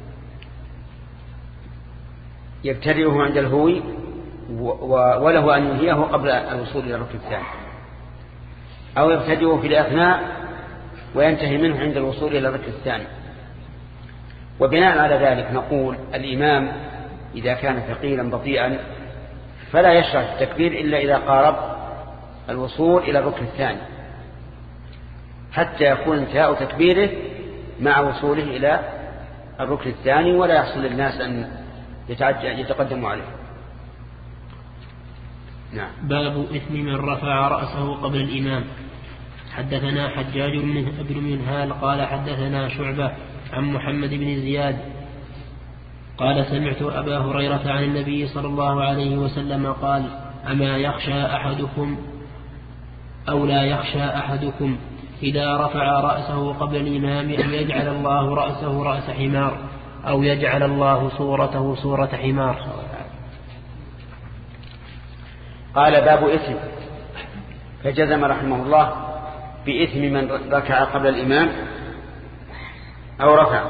يبتدئه عند الهوي وله أن ينهيه قبل الوصول إلى الركن الثاني، أو يبتدئه في الأثناء وينتهي منه عند الوصول إلى الركن الثاني. وبناء على ذلك نقول الإمام إذا كان ثقيلا بطيئا فلا يشرع التكبير إلا إذا قارب الوصول إلى الركن الثاني، حتى يكون انتهاء تكبيره مع وصوله إلى الركن الثاني ولا يحصل للناس أن يتقدموا عليه. نعم. باب إثم من رفع رأسه قبل الإمام. حدثنا حجاج بن منهال قال حدثنا شعبة عن محمد بن زياد قال سمعت أبا هريرة عن النبي صلى الله عليه وسلم قال أما يخشى أحدكم أو لا يخشى أحدكم إذا رفع رأسه قبل الإمام أن يجعل الله رأسه رأس حمار أو يجعل الله صورته صورة حمار. قال باب إثم، فجزم رحمه الله بإثم من ركع قبل الإمام أو رفع،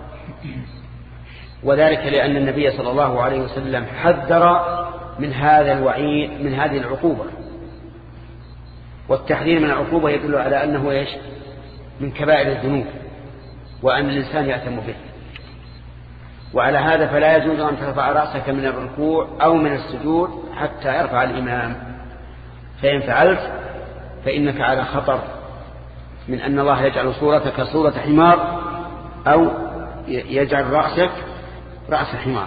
وذلك لأن النبي صلى الله عليه وسلم حذر من هذا الوعيد من هذه العقوبة، والتحذير من العقوبة يدل على أنه إيش؟ من كبائر الذنوب وأن الإنسان يأثم به. وعلى هذا فلا يجوز أن ترفع رأسك من الركوع أو من السجود حتى يرفع الإمام، فإن فعلت فإنك على خطر من أن الله يجعل صورتك صورة حمار أو يجعل رأسك رأس حمار.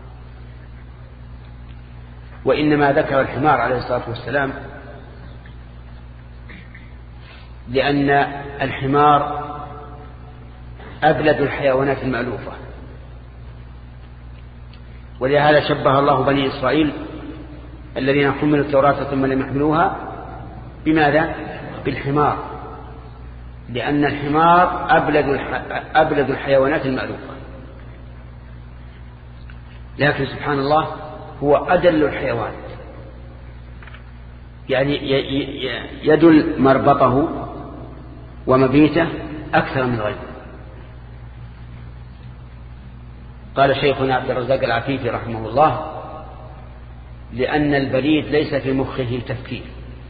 وإنما ذكر الحمار عليه الصلاة والسلام لأن الحمار أبلد الحيوانات المألوفة، ولهذا شبه الله بني إسرائيل الذين حملوا التوراة ثم لم يحملوها بماذا؟ بالحمار، لأن الحمار أبلد, أبلد الحيوانات المألوفة. لكن سبحان الله هو أدل الحيوان، يعني يدل مربطه ومبيته أكثر من غيره. قال شيخنا عبد الرزاق العفيفي رحمه الله: لأن البليد ليس في مخه تفكير،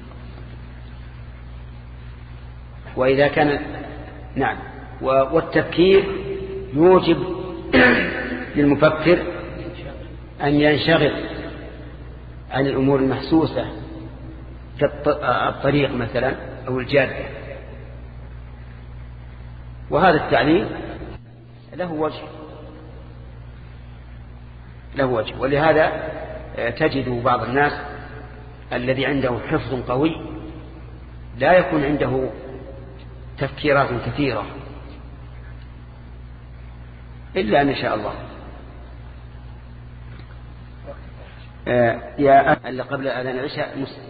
وإذا كان نعم والتفكير يوجب للمفكر أن ينشغل عن الأمور المحسوسة كالطريق مثلا أو الجادة، وهذا التعليل له وجه له وجه ولهذا تجد بعض الناس الذي عنده حفظ قوي لا يكون عنده تفكيرات كثيرة إلا أن شاء الله. يا اللي قبل أذان العشاء مسلم.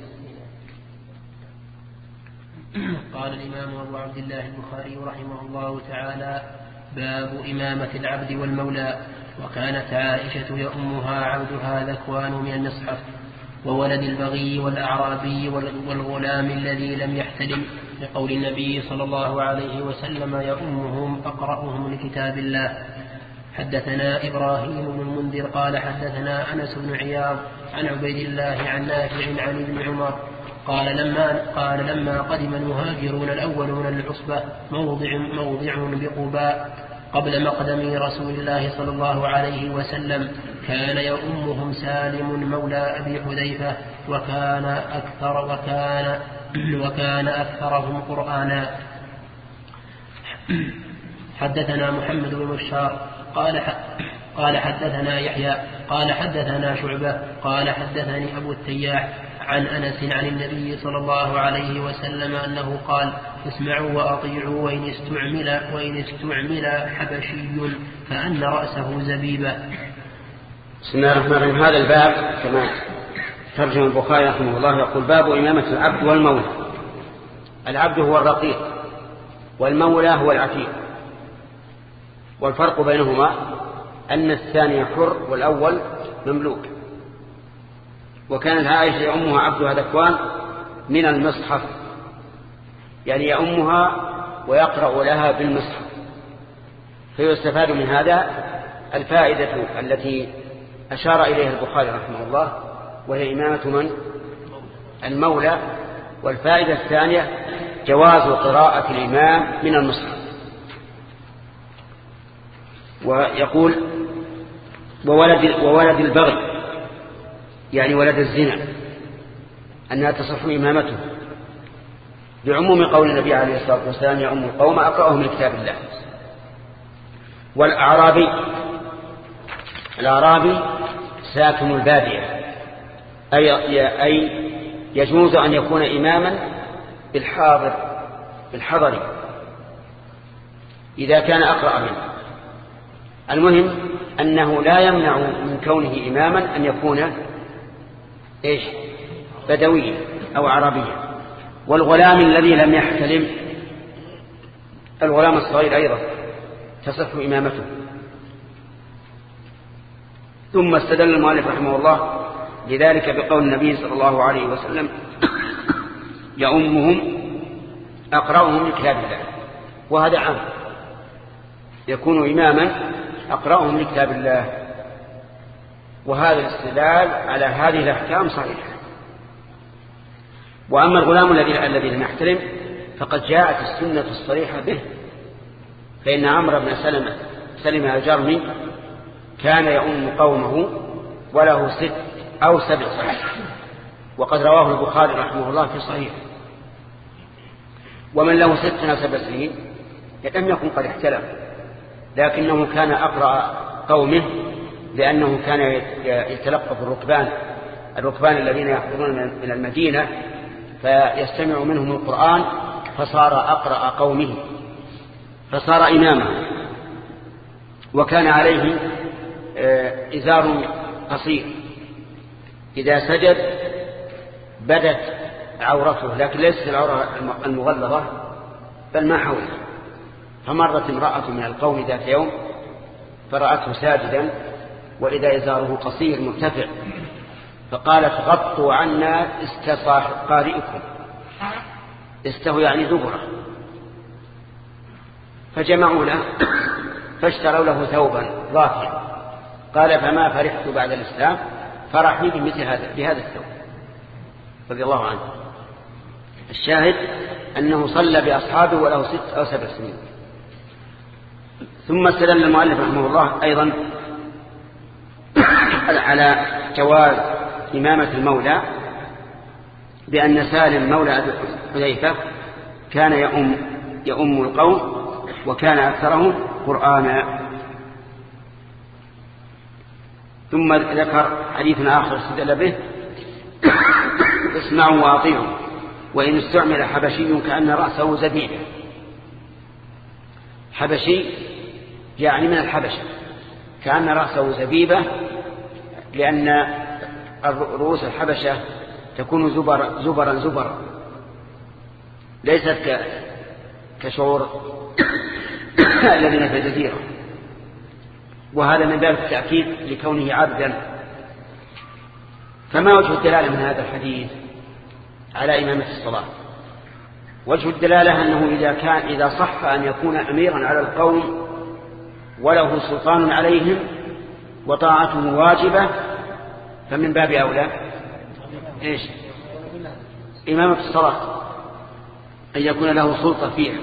قال الإمام أبو عبد الله البخاري رحمه الله تعالى: باب إمامة العبد والمولى. وكانت عائشة يؤمها عبدها ذكوان من المصحف، وولد البغي والأعرابي والغلام الذي لم يحتلم، لقول النبي صلى الله عليه وسلم: يؤمهم أقرأهم لكتاب الله. حدثنا إبراهيم بن المنذر قال حدثنا أنس بن عياض عن عبيد الله عن نافع عن ابن عمر قال لما, قال لما قدم المهاجرون الأولون العصبة موضع, موضع بقباء قبل مقدم رسول الله صلى الله عليه وسلم، كان يؤمهم سالم مولى أبي حذيفة، وكان أكثر وكان وكان أكثرهم قرآنا. حدثنا محمد بن بشار قال قال حدثنا يحيى قال حدثنا شعبة قال حدثني أبو التياح عن أنس عن النبي صلى الله عليه وسلم أنه قال: اسمعوا وأطيعوا وإن استعمل, وإن استعمل حبشي فأن رأسه زبيبة. بسم الله الرحمن الرحيم. هذا الباب كما ترجم البخاري رحمه الله يقول: باب إمامة العبد والمولى. العبد هو الرقيق والمولى هو العتيق، والفرق بينهما أن الثاني حر والأول مملوك. وكانت عائشة يأمها عبدها ذكوان من المصحف، يعني يأمها ويقرأ لها بالمصحف. فيستفاد من هذا الفائدة التي أشار إليها البخاري رحمه الله، وهي إمامة من؟ المولى. والفائدة الثانية جواز قراءة الإمام من المصحف. ويقول: وولد, وولد البغي، يعني ولد الزنا، أنها تصح إمامته بعموم قول النبي عليه الصلاة والسلام: يعم القوم أقرأهم لكتاب الله. والأعرابي، الأعرابي ساكن البادية، أي, أي يجوز أن يكون إماما بالحاضر بالحضر إذا كان أقرأ منه. المهم أنه لا يمنع من كونه إماما أن يكون إيش؟ بدويا أو عربيا. والغلام الذي لم يحتلم، الغلام الصغير أيضا تصح إمامته. ثم استدل المؤلف رحمه الله لذلك بقول النبي صلى الله عليه وسلم: يؤمهم أقرأهم لكتاب الله. وهذا عام، يكون إماما أقرأهم لكتاب الله. وهذا الاستدلال على هذه الأحكام صحيح. وأما الغلام الذي الذي لم يحترم فقد جاءت السنة الصريحة به، فإن عمرو بن سلمة سلم الجرمي كان يؤم قومه وله ست أو سبع سنين، وقد رواه البخاري رحمه الله في صحيح. ومن له ست أو سبع سنين لم يكن قد احتلم، لكنه كان أقرأ قومه لأنه كان يتلقف الركبان الركبان الذين يحضرون من المدينة فيستمع منهم القرآن، فصار أقرأ قومه فصار إماما. وكان عليه إزار قصير، إذا سجد بدت عورته، لكن ليست العورة المغلظة بل ما حوله. فمرت امرأة من القوم ذات يوم فرأته ساجدا وإذا إزاره قصير مرتفع، فقالت غطوا عنا استطاع قارئكم. استهو يعني دبره. فجمعوا له فاشتروا له ثوبا ضافيا. قال فما فرحت بعد الإسلام فرحني بمثل هذا بهذا الثوب رضي الله عنه. الشاهد أنه صلى بأصحابه وله ست أو سبع سنين. ثم استدل المؤلف رحمه الله أيضا على جواز إمامة المولى بأن سالم مولى حذيفة كان يؤم, يؤم القوم وكان أكثرهم قرآنا. ثم ذكر حديث آخر استدل به اسمعوا وأطيعوا وإن استعمل حبشي كأن رأسه زبيبة. حبشي يعني من الحبشة، كأن رأسه زبيبة لأن رؤوس الحبشة تكون زبرا زبرا زبرا ليست كشعور الذين في الجزيرة. وهذا من باب التأكيد لكونه عبدا. فما وجه الدلالة من هذا الحديث على إمامة الصلاة؟ وجه الدلالة أنه إذا كان إذا صح أن يكون أميرا على القوم وله سلطان عليهم وطاعته واجبة فمن باب أولى إيش؟ إمامة الصلاة أن يكون له سلطة فيها.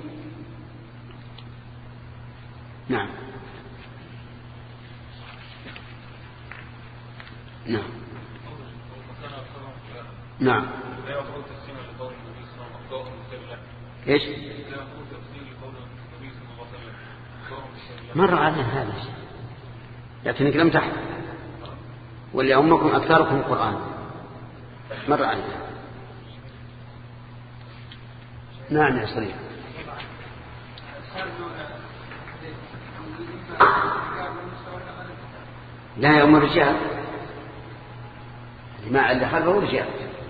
نعم نعم نعم ايش مر علينا هذا الشيء لكنك لم تحفظ ولأمكم أكثركم القرآن مر علينا. نعم يا صديق. لا يوم الرجال ما اللي خلفه رجال.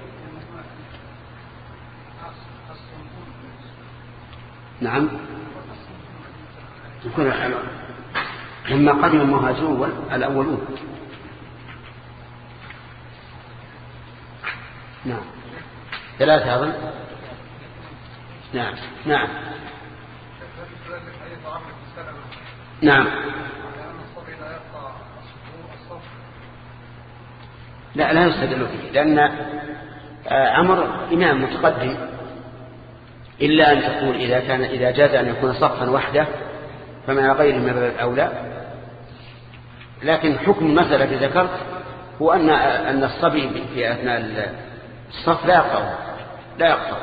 نعم يكون لما قدم المهاجرون الأولون. نعم ثلاثة أظن. نعم نعم نعم لا لا يستدل فيه لأن عمر إمام متقدم إلا أن تقول إذا كان إذا جاز أن يكون صفا وحده فما غير من باب الأولى. لكن حكم المسألة التي ذكرت هو أن أن الصبي في أثناء الصف لا يقطع لا يقطع.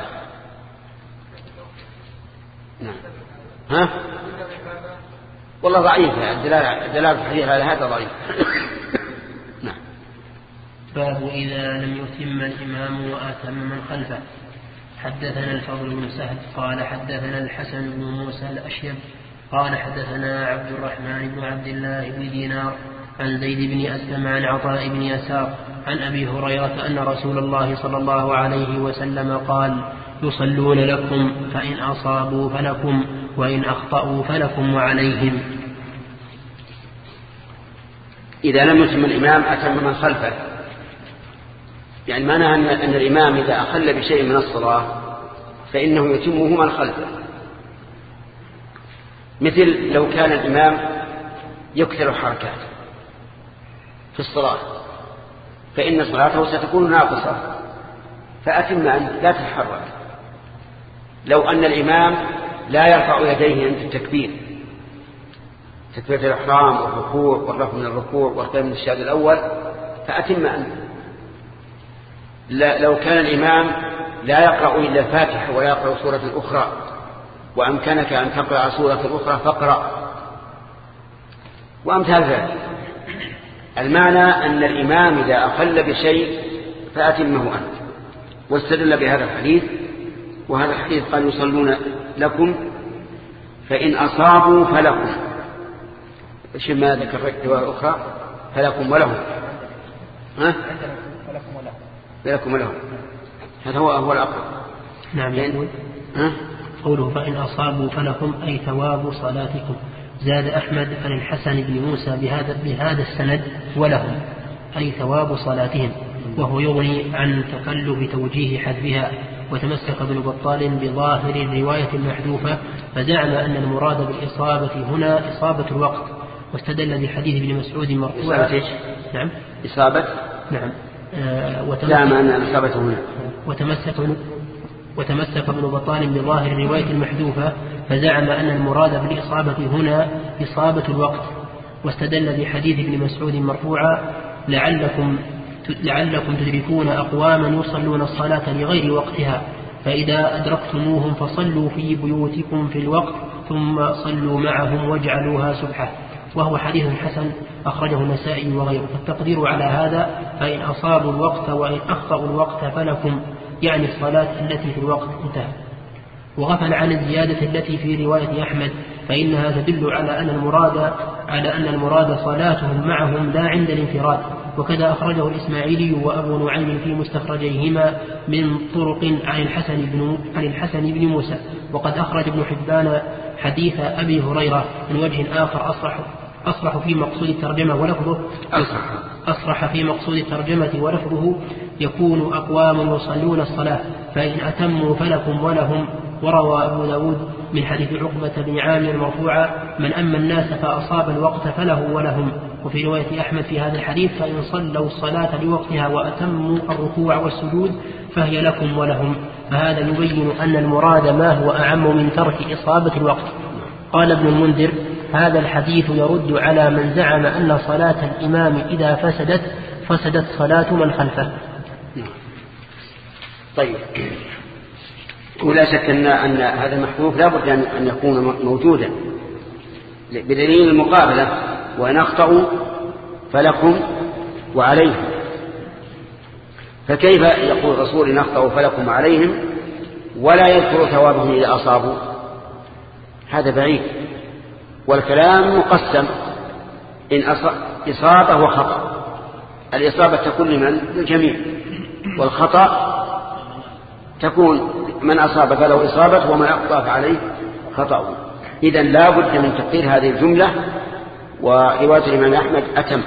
نعم ها والله ضعيف دلالة الحديث على هذا ضعيف. نعم. باب إذا لم يتم الإمام وآتم من خلفه. حدثنا الفضل بن سهل قال حدثنا الحسن بن موسى الأشيب قال حدثنا عبد الرحمن بن عبد الله بن دينار عن زيد بن أسلم عن عطاء بن يسار عن أبي هريرة أن رسول الله صلى الله عليه وسلم قال يصلون لكم فإن أصابوا فلكم وإن أخطأوا فلكم وعليهم. إذا لم يتم الإمام أتم من خلفه، يعني معنى أن الإمام إذا أخل بشيء من الصلاة فإنه يتمه من خلفه. مثل لو كان الإمام يكثر حركات في الصلاة فإن صلاته ستكون ناقصة فأتم أنت لا تتحرك. لو أن الإمام لا يرفع يديه عند التكبير تكبيرة الإحرام والركوع والرفع من الركوع والقيام من الشهادة الأول فأتم أنت. لو كان الإمام لا يقرأ إلا الفاتحة ولا يقرأ سورة أخرى وأمكنك أن تقرأ سورة أخرى فاقرأ وأمثال ذلك. المعنى أن الإمام إذا أخل بشيء فأتمه أنت، واستدل بهذا الحديث. وهذا الحديث قال يصلون لكم فإن أصابوا فلكم، إيش ما ذكر رواية أخرى فلكم ولهم، ها؟ فلكم ولهم، هذا هو هو الأقرب. نعم. يقول قوله فإن أصابوا فلكم أي ثواب صلاتكم. زاد أحمد عن الحسن بن موسى بهذا بهذا السند ولهم أي ثواب صلاتهم، وهو يغني عن تكلف توجيه حذفها. وتمسك ابن بطال بظاهر الرواية المحذوفة فزعم أن المراد بالإصابة هنا إصابة الوقت، واستدل بحديث ابن مسعود مرفوعا. نعم إصابة. نعم. آه زعم أن الإصابة هنا. وتمسك وتمسك ابن بطال بظاهر الرواية المحذوفة فزعم أن المراد بالإصابة هنا إصابة الوقت، واستدل بحديث ابن مسعود مرفوعا لعلكم لعلكم تدركون أقواما يصلون الصلاة لغير وقتها، فإذا أدركتموهم فصلوا في بيوتكم في الوقت ثم صلوا معهم واجعلوها سبحة. وهو حديث حسن أخرجه النسائي وغيره. فالتقدير على هذا فإن أصابوا الوقت وإن أخطأوا الوقت فلكم، يعني الصلاة التي في الوقت انتهى. وغفل عن الزيادة التي في رواية أحمد فإنها تدل على أن المراد على أن المراد صلاتهم معهم لا عند الانفراد. وكذا أخرجه الإسماعيلي وأبو نعيم في مستخرجيهما من طرق عن الحسن بن عن الحسن بن موسى. وقد أخرج ابن حبان حديث أبي هريرة من وجه آخر أصرح أصرح في مقصود الترجمة ولفظه أصرح في مقصود الترجمة ولفظه يكون أقوام يصلون الصلاة فإن أتموا فلكم ولهم. وروى أبو داود من حديث عقبة بن عامر مرفوعا من أما الناس فأصاب الوقت فله ولهم. وفي رواية أحمد في هذا الحديث فإن صلوا الصلاة لوقتها وأتموا الركوع والسجود فهي لكم ولهم. فهذا يبين أن المراد ما هو أعم من ترك إصابة الوقت. قال ابن المنذر هذا الحديث يرد على من زعم أن صلاة الإمام إذا فسدت فسدت صلاة من خلفه. طيب، ولا شك أن, أن هذا المحذوف لا بد أن يكون موجودا بدليل المقابلة وإن أخطأوا فلكم وعليهم. فكيف يقول الرسول إن أخطأوا فلكم وعليهم ولا يذكر ثوابهم إذا أصابوا؟ هذا بعيد. والكلام مقسم إن إصابة وخطأ. الإصابة تكون لمن؟ للجميع، والخطأ تكون من أصاب فله إصابة ومن أخطأ فعليه خطأ. إذن لا بد من تقدير هذه الجملة. ورواية الإمام أحمد أتم.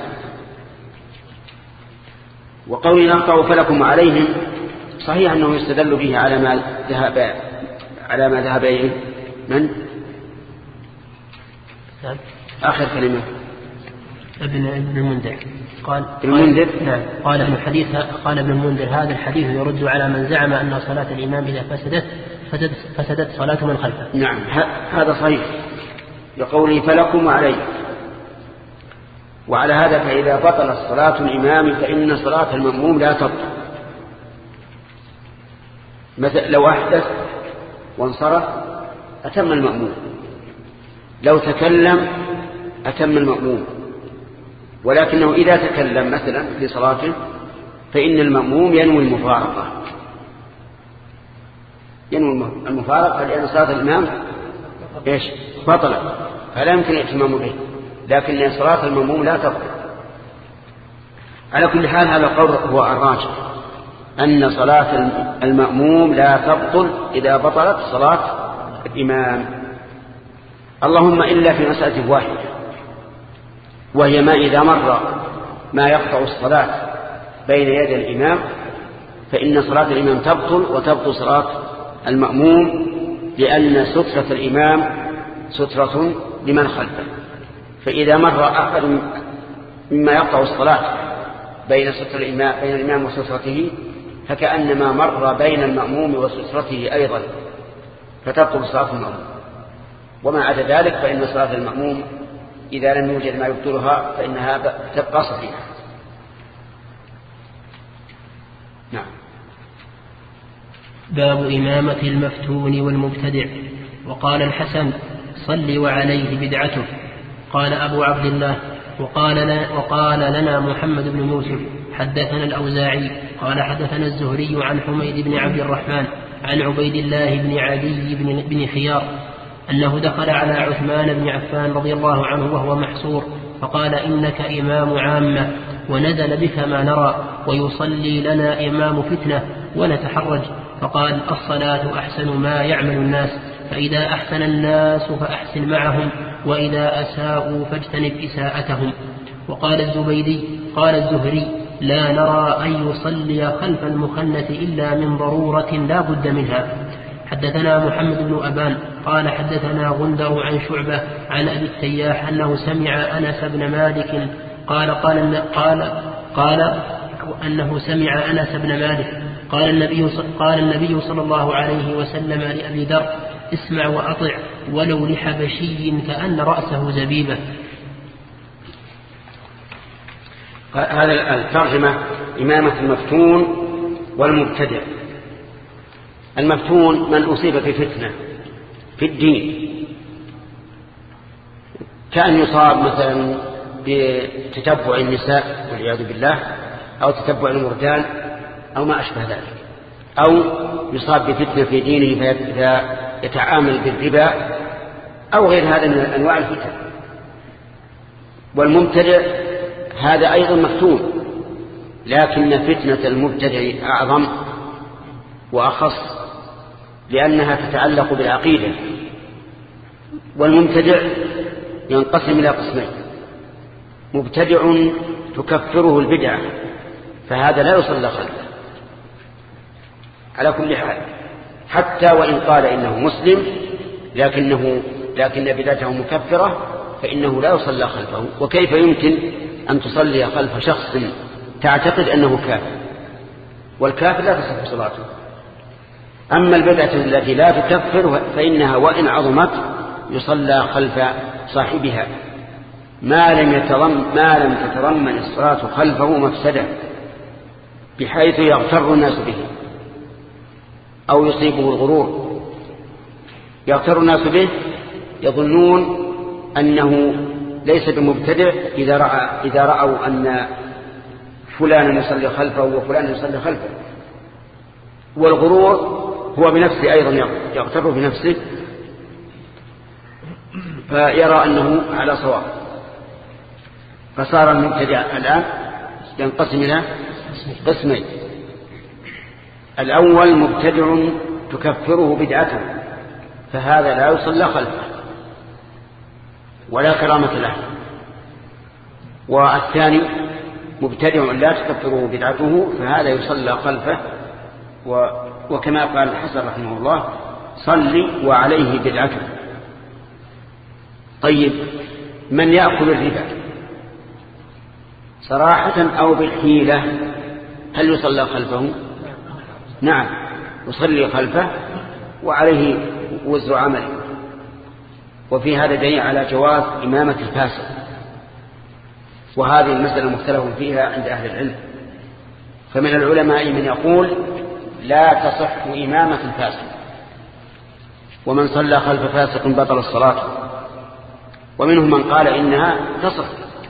وقول إن أخطأوا فلكم وعليهم صحيح أنه يستدل به على ما ذهب على ما ذهب إليه من آخر كلمة ابن ابن المنذر قال المنذر نعم قال ابن الحديث قال ابن المنذر هذا الحديث يرد على من زعم أن صلاة الإمام إذا فسدت فسدت, فسدت صلاة من خلفه. نعم هذا صحيح لقوله فلكم وعليه. وعلى هذا فإذا بطلت صلاة الإمام فإن صلاة المأموم لا تبطل. مثل لو أحدث وانصرف أتم المأموم، لو تكلم أتم المأموم، ولكنه إذا تكلم مثلا في صلاته فإن المأموم ينوي المفارقة ينوي المفارقة لأن صلاة الإمام إيش بطلت فلا يمكن الاهتمام به، لكن صلاة المأموم لا تبطل. على كل حال هذا القول هو الراجح أن صلاة المأموم لا تبطل إذا بطلت صلاة الإمام، اللهم إلا في مسألة واحدة وهي ما إذا مر ما يقطع الصلاة بين يدي الإمام فإن صلاة الإمام تبطل وتبطل صلاة المأموم، لأن سترة الإمام سترة لمن خلفه. فإذا مر أحد مما يقطع الصلاة بين ستر الإمام بين الإمام وسترته فكأنما مر بين المأموم وسترته أيضا فتبطل صلاة المأموم. وما عدا ذلك فإن صلاة المأموم إذا لم يوجد ما يبطلها فإنها تبقى صحيحة. نعم. باب إمامة المفتون والمبتدع. وقال الحسن صل وعليه بدعته. قال أبو عبد الله وقال لنا, وقال لنا محمد بن يوسف حدثنا الأوزاعي قال حدثنا الزهري عن حميد بن عبد الرحمن عن عبيد الله بن عدي بن, بن خيار أنه دخل على عثمان بن عفان رضي الله عنه وهو محصور فقال إنك إمام عامة ونزل بك ما نرى ويصلي لنا إمام فتنة ونتحرج. فقال الصلاة أحسن ما يعمل الناس فإذا أحسن الناس فأحسن معهم وإذا أساءوا فاجتنب إساءتهم. وقال الزبيدي قال الزهري لا نرى أن يصلي خلف المخنث إلا من ضرورة لا بد منها. حدثنا محمد بن أبان قال حدثنا غندر عن شعبة عن أبي التياح أنه سمع أنس بن مالك قال قال قال قال أنه سمع أنس بن مالك قال النبي قال النبي صلى الله عليه وسلم لأبي ذر اسمع وأطع ولو لحبشي كأن رأسه زبيبة. هذا الترجمة إمامة المفتون والمبتدع. المفتون من أصيب في فتنة في الدين كأن يصاب مثلا بتتبع النساء والعياذ بالله أو تتبع المردان أو ما أشبه ذلك، أو يصاب بفتنة في دينه فيتعامل بالربا أو غير هذا من أنواع الفتن. والمبتدع هذا أيضا مفتون، لكن فتنة المبتدع أعظم وأخص لأنها تتعلق بالعقيدة. والمبتدع ينقسم إلى قسمين: مبتدع تكفره البدعة فهذا لا يصلى خلفه على كل حال، حتى وإن قال إنه مسلم لكنه لكن بدعته مكفرة فإنه لا يصلى خلفه. وكيف يمكن أن تصلي خلف شخص تعتقد أنه كافر؟ والكافر لا تصح صلاته. أما البدعة التي لا تكفر فإنها وإن عظمت يصلى خلف صاحبها ما لم يتضمن ما لم تتضمن الصلاة خلفه مفسدة بحيث يغتر الناس به أو يصيبه الغرور. يغتر الناس به يظنون أنه ليس بمبتدع إذا رأى إذا رأوا أن فلان يصلي خلفه وفلان يصلي خلفه. والغرور هو بنفسه أيضا يغتر بنفسه فيرى أنه على صواب. فصار المبتدع الآن ينقسم إلى قسمين: الأول مبتدع تكفره بدعته فهذا لا يصلى خلفه ولا كرامة له. والثاني مبتدع لا تكفره بدعته فهذا يصلى خلفه، وكما قال الحسن رحمه الله: صلي وعليه بدعته. طيب، من يأكل الربا صراحة أو بالحيلة هل يصلى خلفه؟ نعم، يصلي خلفه وعليه وزر عمله. وفي هذا دليل على جواز إمامة الفاسق، وهذه المسألة مختلف فيها عند أهل العلم. فمن العلماء من يقول لا تصح إمامة الفاسق، ومن صلى خلف فاسق بطل الصلاة، ومنهم من قال إنها تصح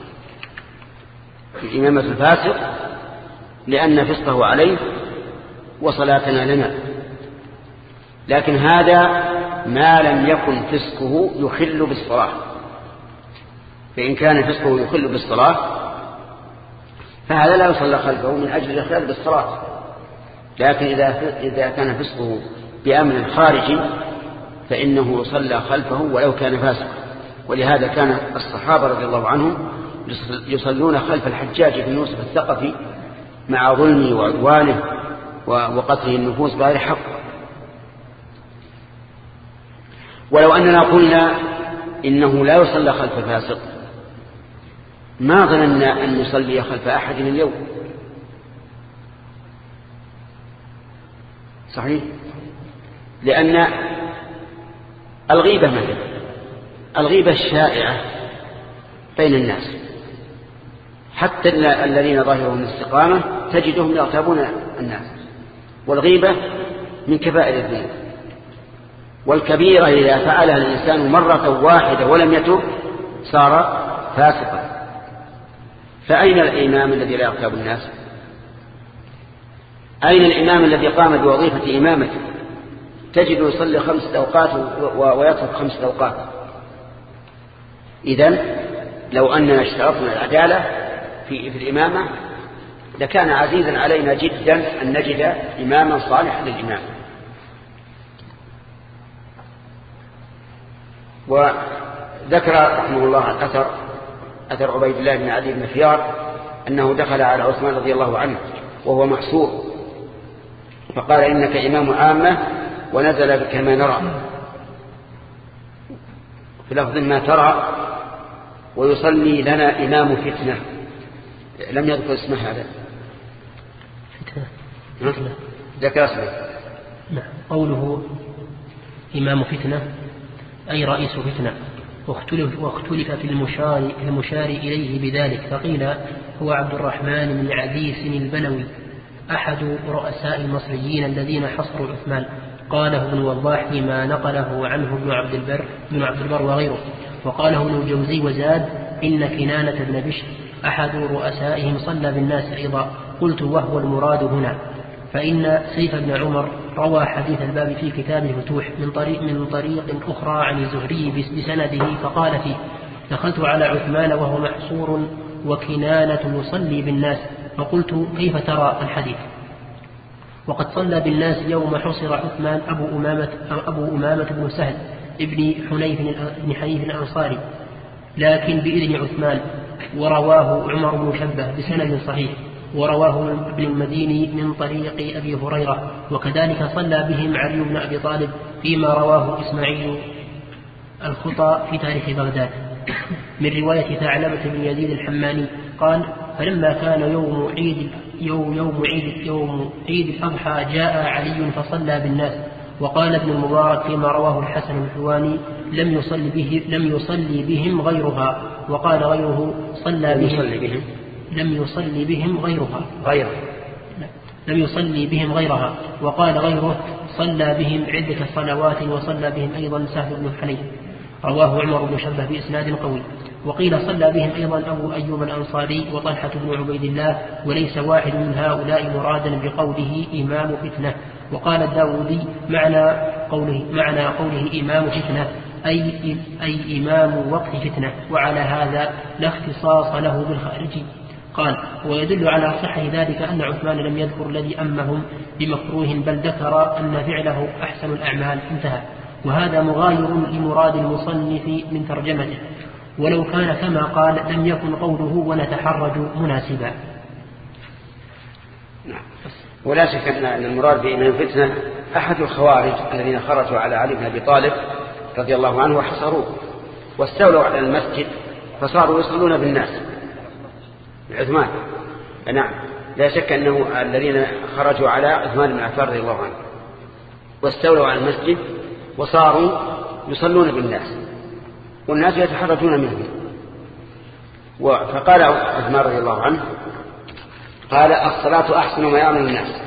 في إمامة الفاسق لأن فسقه عليه وصلاتنا لنا. لكن هذا ما لم يكن فسقه يخل بالصلاة، فإن كان فسقه يخل بالصلاة فهذا لا يصلى خلفه من أجل الإخلال بالصلاة. لكن إذا إذا كان فسقه بأمر خارجي فإنه يصلى خلفه ولو كان فاسقا. ولهذا كان الصحابة رضي الله عنهم يصلون خلف الحجاج بن يوسف الثقفي مع ظلمه وعدوانه وقتله النفوس بغير حق. ولو أننا قلنا إنه لا يصلى خلف فاسق ما ظننا أن نصلي خلف أحد اليوم. صحيح؟ لأن الغيبة مثلا الغيبة الشائعة بين الناس حتى الذين ظاهرهم الاستقامة تجدهم يغتابون الناس، والغيبة من كبائر الذنوب. والكبيرة إذا فعلها الإنسان مرة واحدة ولم يتب صار فاسقا. فأين الإمام الذي لا يغتاب الناس؟ أين الإمام الذي قام بوظيفة إمامته؟ تجد يصلي خمس أوقات ويترك خمس أوقات. إذن لو أننا اشترطنا العدالة في, في الإمامة لكان عزيزا علينا جدا أن نجد إماما صالحا للإمام. وذكر رحمه الله الأثر أثر عبيد الله بن عدي بن خيار أنه دخل على عثمان رضي الله عنه وهو محصور فقال إنك إمام عامة ونزل بك ما نرى، في لفظ ما ترى، ويصلي لنا إمام فتنة. لم يذكر اسمه هذا فتنة ذكر اسمه. نعم. قوله إمام فتنة أي رئيس فتنة، واختلف, واختلف في المشار, المشار إليه بذلك، فقيل هو عبد الرحمن بن عديس البلوي أحد رؤساء المصريين الذين حصروا عثمان. قاله ابن وضاح فيما نقله عنه ابن عبد البر, ابن عبد البر وغيره. وقاله ابن الجوزي وزاد إن كنانة بن بشر أحد رؤسائهم صلى بالناس أيضا. قلت وهو المراد هنا، فإن سيف بن عمر روى حديث الباب في كتاب الفتوح من طريق, من طريق أخرى عن الزهري بسنده، فقال فيه دخلت على عثمان وهو محصور وكنانة يصلي بالناس، فقلت كيف ترى الحديث؟ وقد صلى بالناس يوم حصر عثمان أبو أمامة, أبو أمامة بن سهل ابن حنيف, ابن حنيف الأنصاري لكن بإذن عثمان. ورواه عمر بن شبه بسند صحيح، ورواه ابن المديني من طريق أبي هريرة. وكذلك صلى بهم علي بن أبي طالب فيما رواه إسماعيل الخطى في تاريخ بغداد من رواية ثعلبة بن يزيد الحماني قال فلما كان يوم عيد يوم يوم عيد يوم عيد الأضحى جاء علي فصلى بالناس. وقال ابن المبارك فيما رواه الحسن الحواني لم يصلي به لم يصلي بهم غيرها. وقال غيره صلى بهم لم يصلي بهم غيرها غيره لم يصلي بهم غيرها. وقال غيره صلى بهم عدة صلوات وصلى بهم أيضا سهل بن حنيف. رواه عمر بن شبه بإسناد قوي. وقيل صلى بهم أيضا أبو أيوب الأنصاري وطلحة بن عبيد الله، وليس واحد من هؤلاء مرادا بقوله إمام فتنة. وقال الداودي معنى قوله, معنى قوله إمام فتنة أي, أي إمام وقت فتنة، وعلى هذا لا اختصاص له بالخارجي. قال ويدل على صحة ذلك أن عثمان لم يذكر الذي أمهم بمكروه، بل ذكر أن فعله أحسن الأعمال، انتهى. وهذا مغاير لمراد المصنف من ترجمته، ولو كان كما قال لم يكن قوله ونتحرج مناسبا. نعم. ولا شك أن المراد بإمام فتنة أحد الخوارج الذين خرجوا على علي بن أبي طالب رضي الله عنه وحصروه واستولوا على المسجد فصاروا يصلون بالناس عثمان. نعم، لا شك أنه الذين خرجوا على عثمان بن عفان رضي الله عنه واستولوا على المسجد وصاروا يصلون بالناس والناس يتحرجون منهم. فقال عثمان رضي الله عنه قال الصلاة أحسن ما يعمل الناس،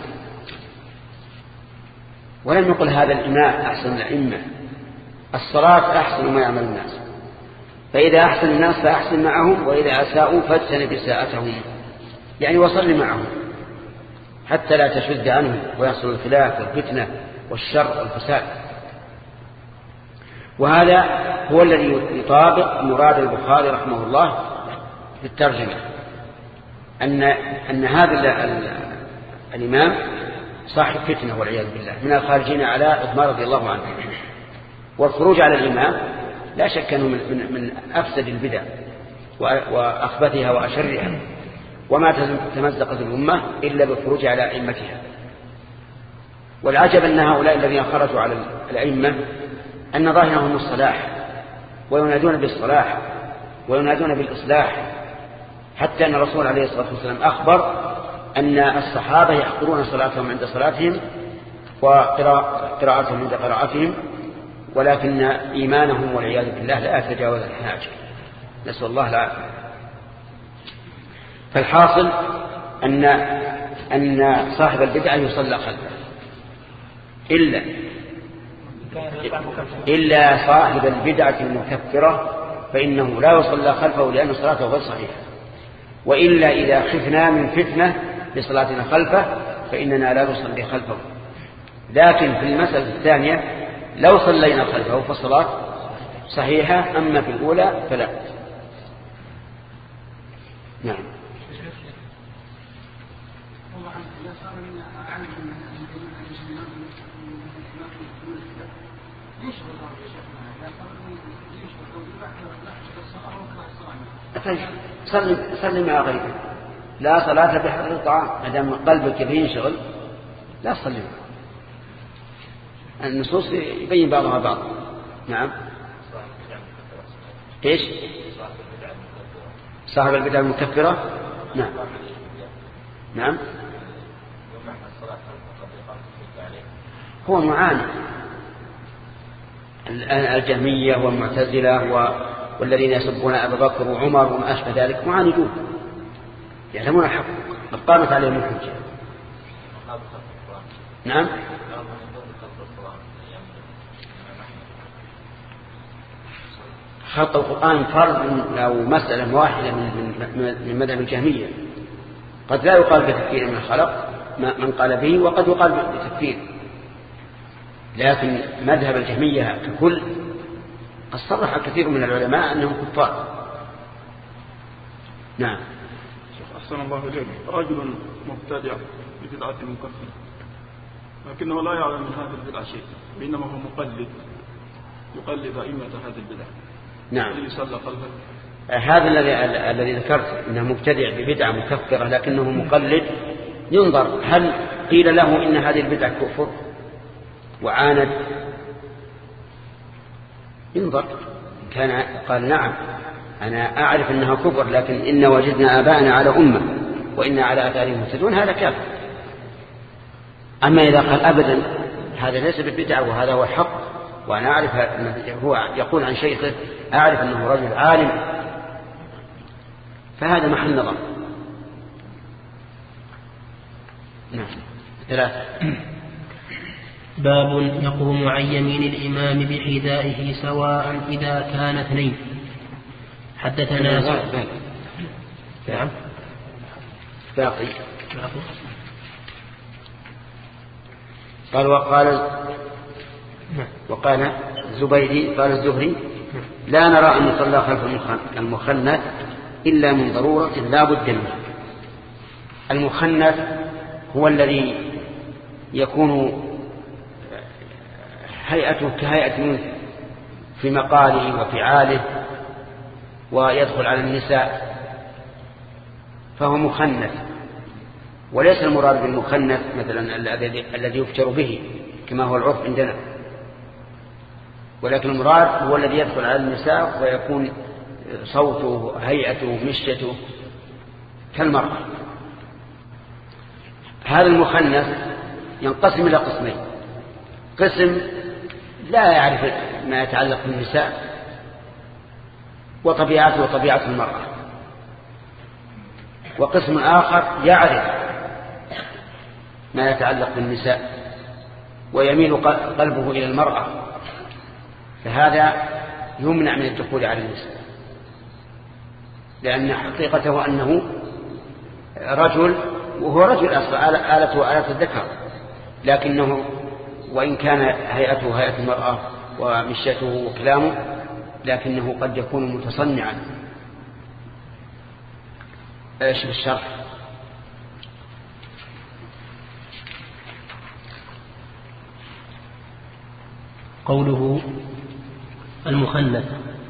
ولم يقل هذا الإمام أحسن الأئمة، الصلاة أحسن ما يعمل الناس، فإذا أحسن الناس فأحسن معهم، وإذا أساءوا فاجتنب إساءتهم، يعني وصل معهم حتى لا تشد عنهم ويحصل الخلاف والفتنة والشر والفساد. وهذا هو الذي يطابق مراد البخاري رحمه الله في الترجمة، أن, أن هذا الإمام صاحب فتنة والعياذ بالله من الخارجين على عثمان رضي الله عنه. والخروج على الإمام لا شك أنه من, من, من أفسد البدع وأخبثها وأشرها، وما تمزقت الأمة إلا بالخروج على أئمتها. والعجب أن هؤلاء الذين خرجوا على الأئمة أن ظاهرهم الصلاح وينادون بالصلاح وينادون بالإصلاح، حتى أن الرسول عليه الصلاة والسلام أخبر أن الصحابة يحقرون صلاتهم عند صلاتهم وقراءتهم عند قراءتهم، ولكن إيمانهم والعياذ بالله لا يتجاوز الحناجر، نسأل الله العافية. فالحاصل أن أن صاحب البدعة يصلى خلفه إلا إلا صاحب البدعة المكفرة فإنه لا يصلى خلفه لأن صلاته غير صحيحة. وإلا إذا خفنا من فتنة لصلاتنا خلفه فإننا لا نصلي خلفه. لكن في المسألة الثانية لو صلينا خلفه فالصلاة صحيحة، أما في الأولى فلا. نعم. صلي صلي مع غيرك، لا صلاة بحضر الطعام، ما دام قلبك ينشغل لا تصلي معه. النصوص يبين بعضها بعض. نعم. ايش؟ صاحب البدع المكفرة. نعم نعم. هو معاند الجهمية والمعتزلة والذين يسبون أبا بكر وعمر وما أشبه ذلك معاندون يعلمون الحق، قد قامت عليهم الحجة. نعم. خط القرآن فرض أو مسألة واحدة من مذهب الجهمية، قد لا يقال بتكفير من الخلق من قال به، وقد يقال بتكفير، لكن مذهب الجهمية ككل قد صرح كثير من العلماء أنهم كفار. نعم. أحسن الله إليك. رجل مبتدع ببدعة مكفرة لكنه لا يعلم من هذه البدعة شيء، بينما هو مقلد يقلد أئمة هذه البدعة. نعم. يصلى قلبه. هذا الذي الذي ذكرت انه مبتدع ببدعة مكفرة لكنه مقلد، ينظر هل قيل له إن هذه البدعة كفر وعاند، ينظر كان قال نعم أنا أعرف أنها كفر لكن إن وجدنا آباءنا على أمة وإنا على آثارهم مهتدون، هذا كافر. أما إذا قال أبدا هذا ليس بالبدعة وهذا هو الحق وأنا أعرف، هو يقول عن شيخه أعرف أنه رجل عالم، فهذا محل نظر. نعم. ثلاثة. باب يقوم عن يمين الإمام بحذائه سواء إذا كان اثنين. حدثنا باقي. نعم باقي. قال وقال وقال الزبيدي قال الزهري لا نرى أن يصلى خلف المخنث إلا من ضرورة لا بد منها. المخنث هو الذي يكون هيئته كهيئة منه في مقاله وفعاله ويدخل على النساء، فهو مخنث. وليس المراد بالمخنث مثلا الذي يفتر به كما هو العرف عندنا، ولكن المراد هو الذي يدخل على النساء ويكون صوته هيئته مشيته كالمرأة. هذا المخنث ينقسم إلى قسمين: قسم لا يعرف ما يتعلق بالنساء وطبيعته وطبيعة المرأة، وقسم آخر يعرف ما يتعلق بالنساء ويميل قلبه إلى المرأة، فهذا يمنع من الدخول على النساء، لأن حقيقته أنه رجل وهو رجل أصلا، آلته آلة الذكر، لكنه وإن كان هيئته هيئة المرأة ومشيته وكلامه لكنه قد يكون متصنعا. ايش بالشرح؟ قوله المخنث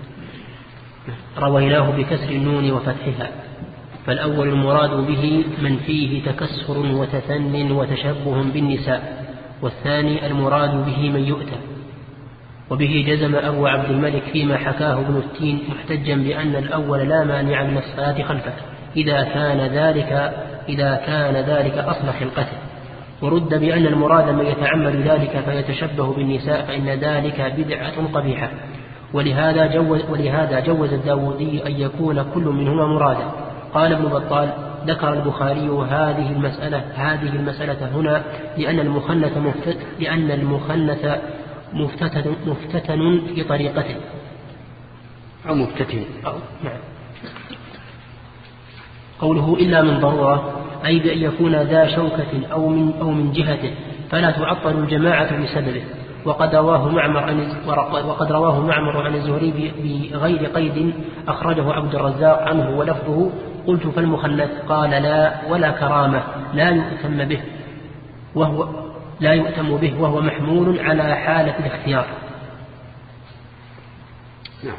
رويناه بكسر النون وفتحها، فالأول المراد به من فيه تكسر وتثن وتشبه بالنساء، والثاني المراد به من يؤتى. وبه جزم أبو عبد الملك فيما حكاه ابن التين محتجا بأن الأول لا مانع من الصلاة خلفه إذا كان ذلك إذا كان ذلك أصل خلقته، ورد بأن المراد من يتعمد ذلك فيتشبه بالنساء فإن ذلك بدعة قبيحة، ولهذا جوز, ولهذا جوز الداودي أن يكون كل منهما مرادا. قال ابن بطال ذكر البخاري هذه المسألة هذه المسألة هنا لأن المخنث مفتت لأن المخنث مفتتن, مفتتن في طريقته، أو مبتتن أو نعم. قوله إلا من ضرورة أي بأن يكون ذا شوكة أو من, أو من جهته فلا تعطل الجماعة بسببه. وقد رواه معمر عن وقد رواه معمر عن الزهري بغير قيد أخرجه عبد الرزاق عنه ولفظه قلت فالمخنث قال لا ولا كرامة لا يؤتم به وهو لا يؤتم به وهو محمول على حالة الاختيار. نعم.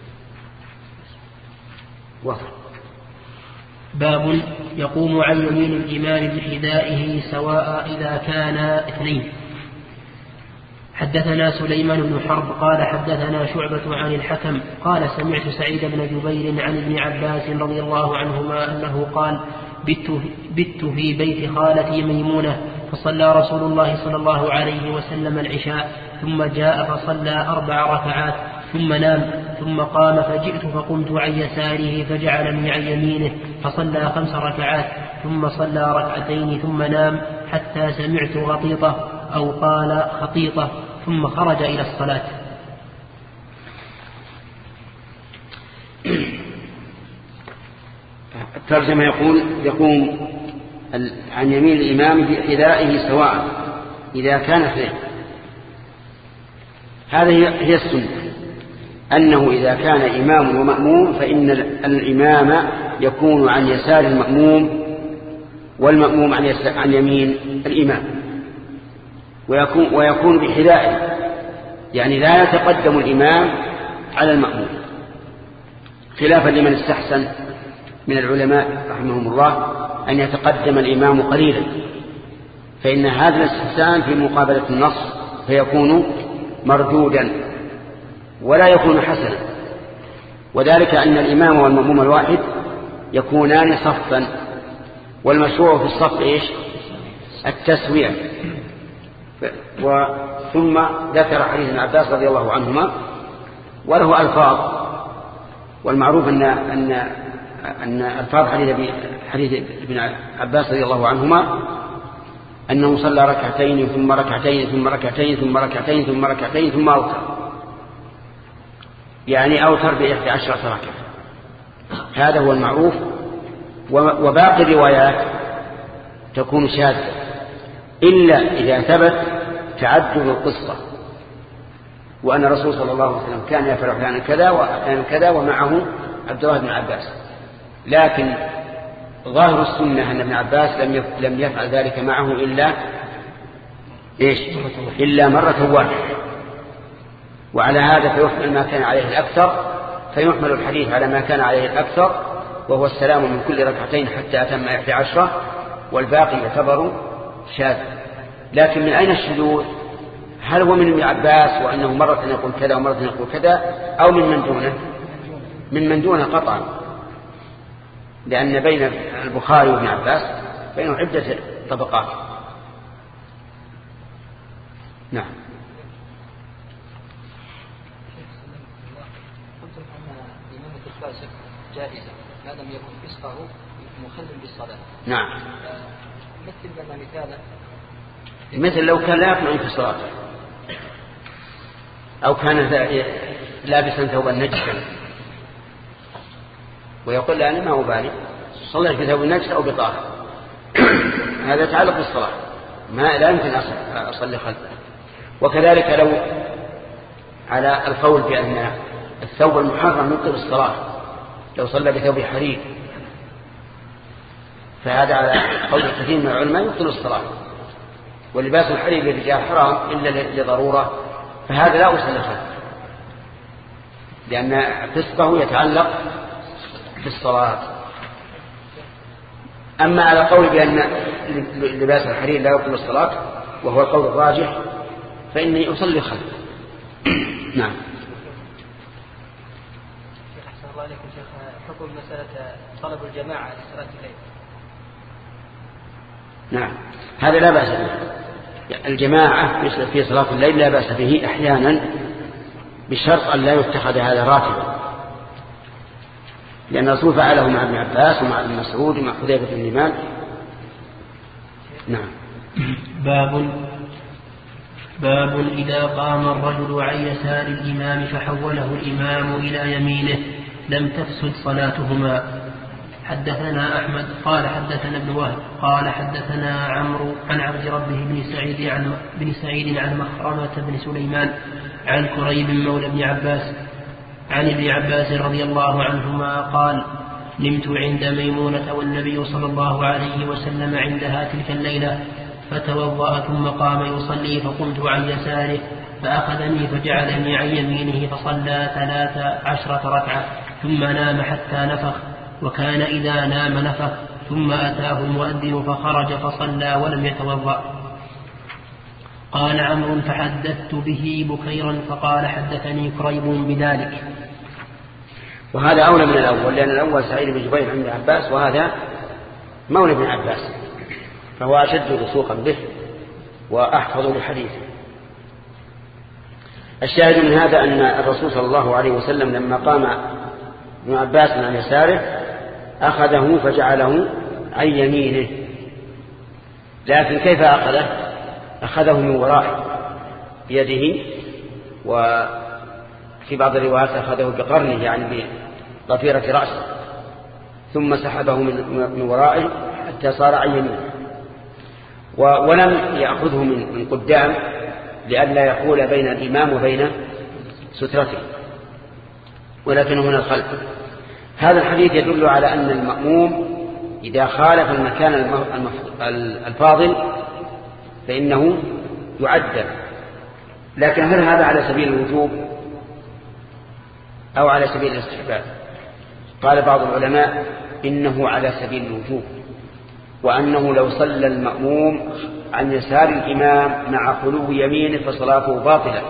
وصل. باب يقوم عن يمين الإمام بحذائه سواء إذا كان اثنين. حدثنا سليمان بن حرب قال حدثنا شعبة عن الحكم قال سمعت سعيد بن جبير عن ابن عباس رضي الله عنهما أنه قال بت, بت في بيت خالتي ميمونة فصلى رسول الله صلى الله عليه وسلم العشاء ثم جاء فصلى أربع ركعات ثم نام ثم قام فجئت فقمت عن يساره فجعلني عن يمينه فصلى خمس ركعات ثم صلى ركعتين ثم نام حتى سمعت غطيطة أو قال خطيطة ثم خرج إلى الصلاة. الترجمة يقول يقوم عن يمين الإمام بحذائه سواء إذا كان اثنين. هذه هي السنة، أنه إذا كان إمام ومأموم فإن الإمام يكون عن يسار المأموم والمأموم عن, عن يمين الإمام، ويكون, ويكون بحذائه، يعني لا يتقدم الإمام على المأموم، خلافا لمن استحسن من العلماء رحمهم الله أن يتقدم الإمام قليلا، فإن هذا الاستحسان في مقابلة النص فيكون مردودا ولا يكون حسنا. وذلك أن الإمام والمأموم الواحد يكونان صفا، والمشروع في الصف إيش؟ التسوية. ثم ذكر حديث ابن عباس رضي الله عنهما وله ألفاظ، والمعروف أن أن أن ألفاظ حديث ابن عباس رضي الله عنهما أنه صلى ركعتين ثم ركعتين ثم ركعتين ثم ركعتين ثم ركعتين ثم أوتر، يعني أوتر بإحدى عشرة ركعة. هذا هو المعروف. وباقي الروايات تكون شاذة إلا إذا ثبت تعدد القصة، وأن الرسول صلى الله عليه وسلم كان يفعل أحيانا كذا وأحيانا كذا ومعه عبد الله بن عباس. لكن ظاهر السنة أن ابن عباس لم لم يفعل ذلك معه إلا إيش؟ إلا مرة واحدة. وعلى هذا فيحمل ما كان عليه الأكثر، فيحمل الحديث على ما كان عليه الأكثر، وهو السلام من كل ركعتين حتى أتم إحدى عشرة، والباقي يعتبر شاذ. لكن من أين الشذوذ؟ هل هو من ابن عباس وأنه مرة يقول كذا ومرة يقول كذا، أو من من دونه؟ من من دونه قطعا، لأن بين البخاري وابن عباس بينه عدة طبقات. نعم. قلتم أن إمامة الفاسق جائزة ما لم يكن فسقه مخل بالصلاة. نعم. مثل لنا مثالا. مثل لو كان لا يقنع في صلاته، أو كان لابسا ثوبا نجسا ويقول لا أنا ما أبالي صليت في ثوب نجس أو بطاهر، هذا يتعلق بالصلاة، ما لا يمكن أصلي خلفه. وكذلك لو على القول بأن الثوب المحرم يبطل الصلاة، لو صلى بثوب حرير فهذا على قول كثير من العلماء يبطل الصلاة. ولباس الحرير للرجال حرام إلا لضرورة، فهذا لا أصلي خلفه، لأن فسقه يتعلق بالصلاة. أما على قول بأن لباس الحرير لا يبطل الصلاة وهو القول الراجح فإني أصلي خلفه. نعم. شيخ أحسن الله عليكم شيخ، حكم مسألة طلب الجماعة لصلاة الليل. نعم، هذا لا بأس به. الجماعة في صلاة الليل لا بأس به أحيانا، بشرط أن لا يتخذ هذا راتبا، لأن الرسول فعله مع ابن عباس ومع ابن مسعود ومع حذيفة بن اليمان. نعم. باب باب إذا قام الرجل عن يسار الإمام فحوله الإمام إلى يمينه لم تفسد صلاتهما. حدثنا أحمد قال حدثنا ابن وهب قال حدثنا عمرو عن عبد ربه بن سعيد عن بن سعيد عن مخرمة بن سليمان عن كريب مولى ابن عباس عن ابن عباس رضي الله عنهما قال: نمت عند ميمونة والنبي صلى الله عليه وسلم عندها تلك الليلة، فتوضأ ثم قام يصلي، فقمت عن يساره فأخذني فجعلني عن يمينه فصلى ثلاث عشرة ركعة ثم نام حتى نفخ، وكان إذا نام نفخ، ثم أتاه المؤذن فخرج فصلى ولم يتوضأ. قال عمرو: فحدثت به بكيرا فقال: حدثني كريب بذلك. وهذا أولى من الأول، لأن الأول سعيد بن جبير عند عباس، وهذا مولى بن عباس، فهو أشد رسوخا به وأحفظ لحديثه. الشاهد من هذا أن الرسول صلى الله عليه وسلم لما قام ابن عباس عن يساره أخذه فجعله عن يمينه، لكن كيف أخذه؟ أخذه من ورائه بيده، وفي بعض الروايات أخذه بقرنه يعني بضفيرة رأسه، ثم سحبه من ورائه حتى صار عن يمينه، ولم يأخذه من قدام لئلا يحول بين الإمام وبين سترته، ولكنه من الخلف. هذا الحديث يدل على أن المأموم إذا خالف المكان الفاضل فإنه يعدل. لكن هل هذا على سبيل الوجوب أو على سبيل الاستحباب؟ قال بعض العلماء إنه على سبيل الوجوب، وأنه لو صلى المأموم عن يسار الإمام مع خلو يمينه فصلاته باطلة،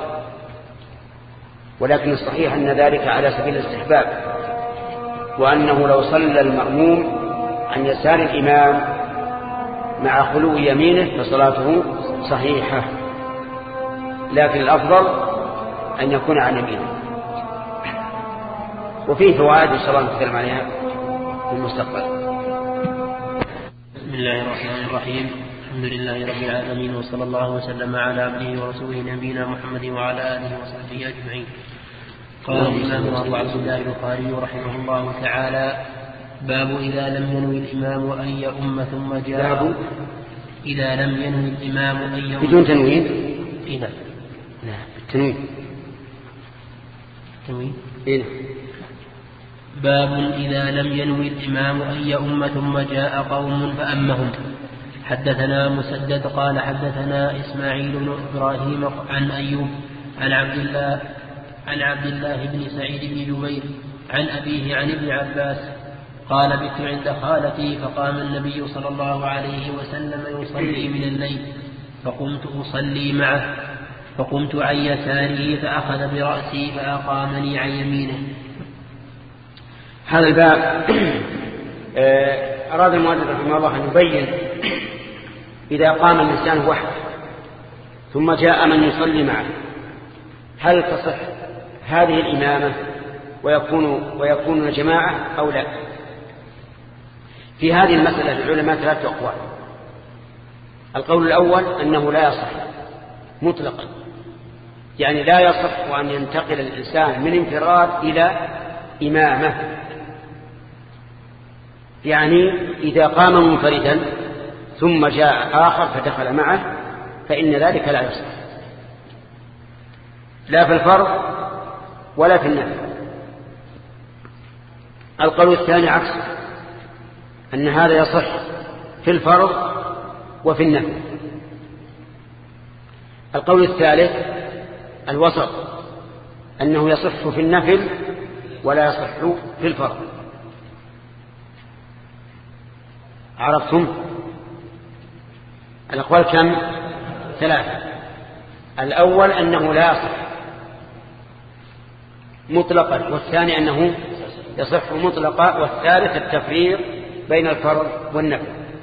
ولكن الصحيح أن ذلك على سبيل الاستحباب، وأنه لو صلى المأموم عن يسار الإمام مع خلو يمينه فصلاته صحيحة، لكن الأفضل أن يكون عن يمينه. وفيه فوائد إن شاء الله نتكلم عليها في المستقبل. بسم الله الرحمن الرحيم. الحمد لله رب العالمين، وصلى الله وسلم على عبده ورسوله نبينا محمد وعلى آله وصحبه أجمعين. قال الإمام أبو عبد الله البخاري رحمه الله تعالى: باب إذا لم ينوي الإمام أن يؤم ثم جاء. إذا لم ينوي الإمام أن يؤم بدون تنوين؟ إيه لا لا بالتنوين. تنوين إيه. باب إذا لم ينوي الإمام أن يؤم ثم جاء قوم فأمهم. حدثنا مسدد قال حدثنا إسماعيل بن إبراهيم عن أيوب عن عبد الله عن عبد الله بن سعيد بن جبير عن أبيه عن ابن عباس قال: بت عند خالتي فقام النبي صلى الله عليه وسلم يصلي من الليل، فقمت أصلي معه، فقمت عن يساره فأخذ برأسي فأقامني عن يمينه. هذا الباب أراد المؤلف رحمه الله أن يبين إذا قام الإنسان وحده ثم جاء من يصلي معه هل تصح هذه الإمامة ويكون ويكون جماعة أو لا؟ في هذه المسألة العلماء ثلاثة أقوال. القول الأول أنه لا يصح مطلقا، يعني لا يصح أن ينتقل الإنسان من انفراد إلى إمامة، يعني إذا قام منفردا ثم جاء آخر فدخل معه فإن ذلك لا يصح، لا في الفرض ولا في النفل. القول الثاني عكسه، أن هذا يصح في الفرض وفي النفل. القول الثالث الوسط، أنه يصح في النفل ولا يصح في الفرض. عرفتم؟ الأقوال كم؟ ثلاثة. الأول أنه لا يصح مطلقا، والثاني أنه يصح مطلقا، والثالث التفريق بين الفرض والنفل.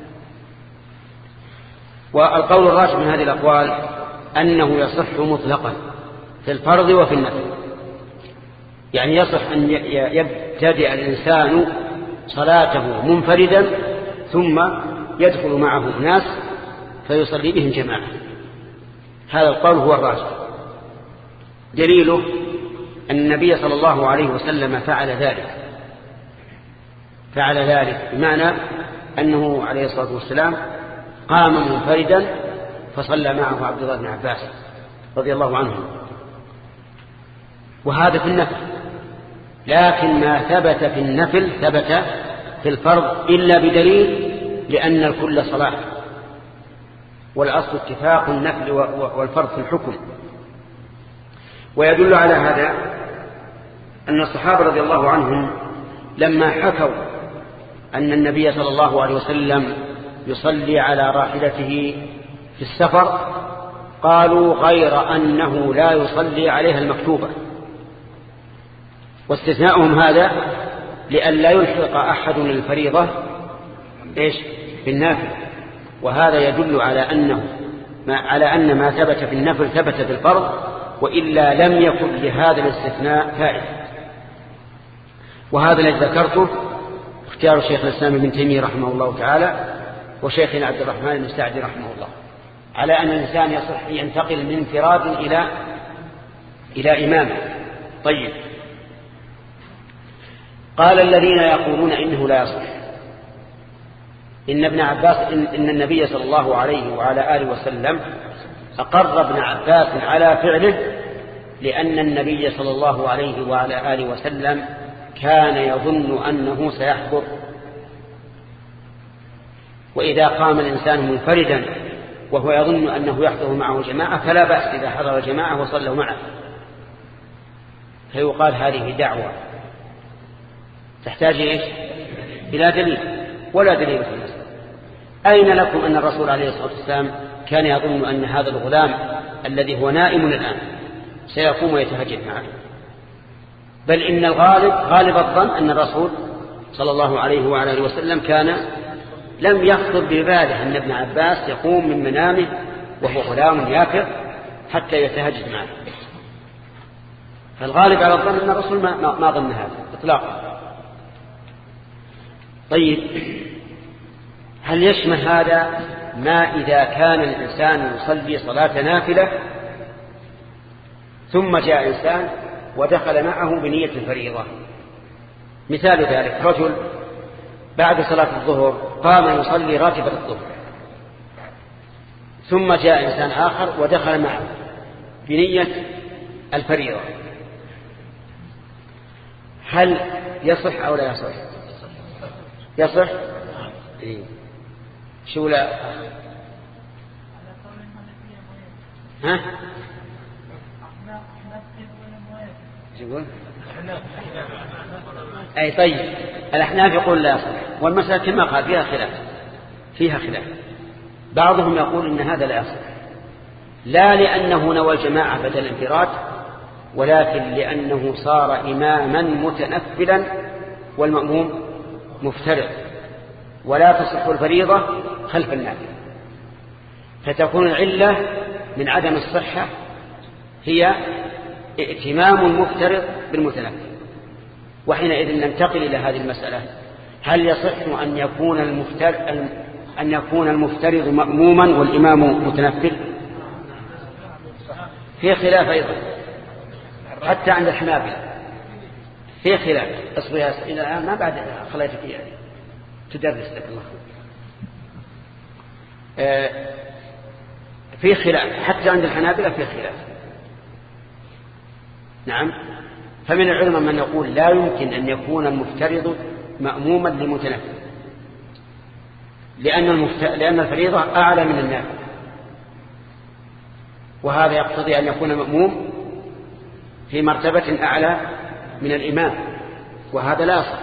والقول الراجح من هذه الأقوال أنه يصح مطلقا في الفرض وفي النفل، يعني يصح أن يبتدئ الإنسان صلاته منفردا ثم يدخل معه ناس فيصلي بهم جماعة، هذا القول هو الراجح. دليله أن النبي صلى الله عليه وسلم فعل ذلك فعل ذلك بمعنى أنه عليه الصلاة والسلام قام منفردا فصلى معه عبد الله بن عباس رضي الله عنه، وهذا في النفل. لكن ما ثبت في النفل ثبت في الفرض إلا بدليل، لأن الكل صلاة، والأصل اتفاق النفل والفرض في الحكم. ويدل على هذا أن الصحابة رضي الله عنهم لما حكوا أن النبي صلى الله عليه وسلم يصلي على راحلته في السفر قالوا غير أنه لا يصلي عليها المكتوبة، واستثناؤهم هذا لئلا يلحق أحد الفريضة إيش بالنافل. وهذا يدل على أنه ما على أن ما ثبت في النفل ثبت في الفرض، وإلا لم يكن لهذا الاستثناء فائدة. وهذا الذي ذكرته اختيار الشيخ الإسلام ابن تيمية رحمه الله تعالى وشيخنا عبد الرحمن بن سعدي رحمه الله، على أن الإنسان يصح ينتقل من انفراد إلى إلى إمامه. طيب، قال الذين يقولون إنه لا يصح إن ابن عباس إن, إن النبي صلى الله عليه وعلى آله وسلم أقر ابن عباس على فعله، لأن النبي صلى الله عليه وعلى آله وسلم كان يظن أنه سيحضر، وإذا قام الإنسان منفردا وهو يظن أنه يحضر معه جماعة فلا بأس إذا حضر جماعة وصلوا معه، فيقال هذه دعوة تحتاج إيش؟ إلى دليل، ولا دليل في المسألة. أين لكم أن الرسول عليه الصلاة والسلام كان يظن أن هذا الغلام الذي هو نائم الآن سيقوم ويتهجد معه؟ بل إن الغالب غالب الظن أن الرسول صلى الله عليه وعلى آله وسلم كان لم يخطر بباله أن ابن عباس يقوم من منامه وهو غلام يافر حتى يتهجد معه. فالغالب على الظن أن الرسول ما, ما, ما ظن هذا إطلاقا. طيب، هل يشمل هذا ما إذا كان الإنسان يصلي صلاة نافلة ثم جاء إنسان ودخل معه بنية الفريضة؟ مثال ذلك رجل بعد صلاة الظهر قام يصلي راتبة الظهر، ثم جاء إنسان آخر ودخل معه بنية الفريضة، هل يصح أو لا يصح؟ يصح؟ إيه. شو لا؟ ها؟ يقول؟ أي طيب، الأحناف يقول لا يصح، والمسألة كما قال فيها خلاف فيها خلاف بعضهم يقول إن هذا لا يصح، لا لأنه نوى الجماعة بدل الانفراد، ولكن لأنه صار إماما متنفلا والمأموم مفترض، ولا تصح الفريضة خلف النافلة، فتكون العلة من عدم الصحة هي ائتمام المفترض بالمتنفل. وحينئذ ننتقل إلى هذه المسألة: هل يصح أن يكون المفترض أن يكون المفترض مأموما والإمام متنفل؟ في خلاف أيضا حتى عند الحنابلة، في خلاف. اصبر إلى ما بعد خليتك يعني تدرس لك الله. آه في خلاف حتى عند الحنابلة، في خلاف. نعم، فمن العلماء من يقول لا يمكن أن يكون المفترض مأموما لمتنفل، لأن المفت... لأن الفريضة أعلى من النافل، وهذا يقتضي أن يكون مأموم في مرتبة أعلى من الإمام، وهذا لا يصح.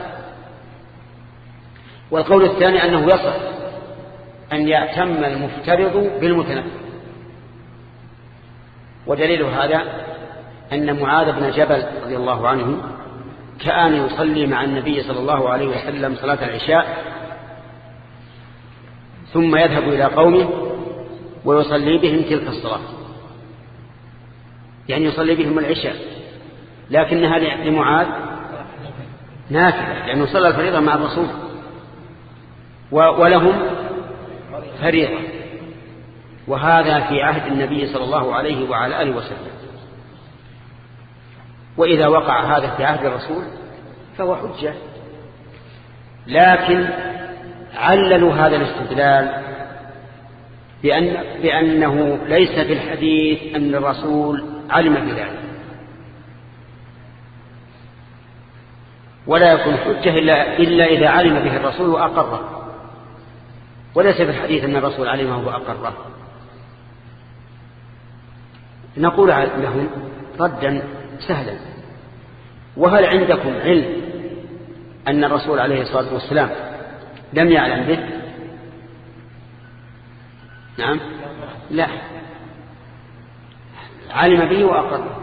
والقول الثاني أنه يصح أن يأتم المفترض بالمتنفل، ودليل هذا أن معاذ بن جبل رضي الله عنه كان يصلي مع النبي صلى الله عليه وسلم صلاة العشاء، ثم يذهب إلى قومه ويصلي بهم تلك الصلاة، يعني يصلي بهم العشاء، لكنها لمعاذ نافلة لأنه صلى الفريضة مع الرسول ولهم فريضة. وهذا في عهد النبي صلى الله عليه وعلى آله وسلم. وإذا وقع هذا في عهد الرسول فهو حجة. لكن عللوا هذا الاستدلال بأن بأنه ليس في الحديث أن الرسول علم بذلك، ولا يكون حجة إلا, إلا إذا علم به الرسول وأقره، وليس في الحديث أن الرسول علمه وأقره. نقول لهم ردا سهلا: وهل عندكم علم أن الرسول عليه الصلاة والسلام لم يعلم به؟ نعم، لا، علم به وأقره.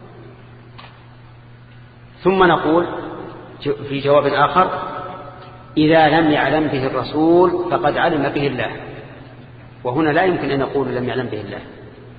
ثم نقول في جواب آخر: إذا لم يعلم به الرسول فقد علم به الله. وهنا لا يمكن أن نقول لم يعلم به الله.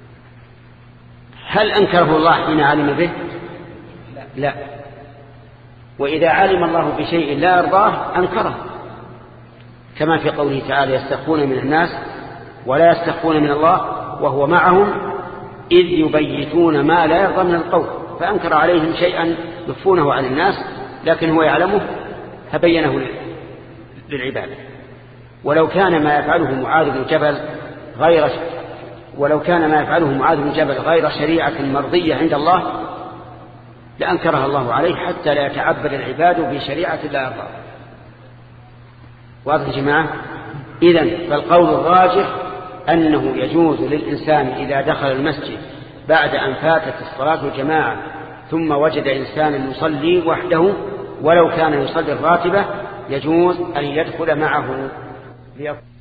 هل أنكره الله حين علم به؟ لا. وإذا علم الله بشيء لا يرضاه أنكره، كما في قوله تعالى: يستخفون من الناس ولا يستخفون من الله وهو معهم إذ يبيتون ما لا يرضى من القول. فأنكر عليهم شيئا يخفونه عن الناس لكن هو يعلمه فبينه للعباد. ولو كان ما يفعله معاذ بن جبل غير ولو كان ما يفعله معاذ بن جبل غير شريعة مرضية عند الله لأنكرها الله عليه حتى لا يتعبد العباد بشريعة لا يرضى. واضح يا جماعة؟ إذن فالقول الراجح أنه يجوز للإنسان إذا دخل المسجد بعد أن فاتت الصلاة الجماعة ثم وجد إنسانا يصلي وحده ولو كان يصلي الراتبة، يجوز أن يدخل معه ليصلي.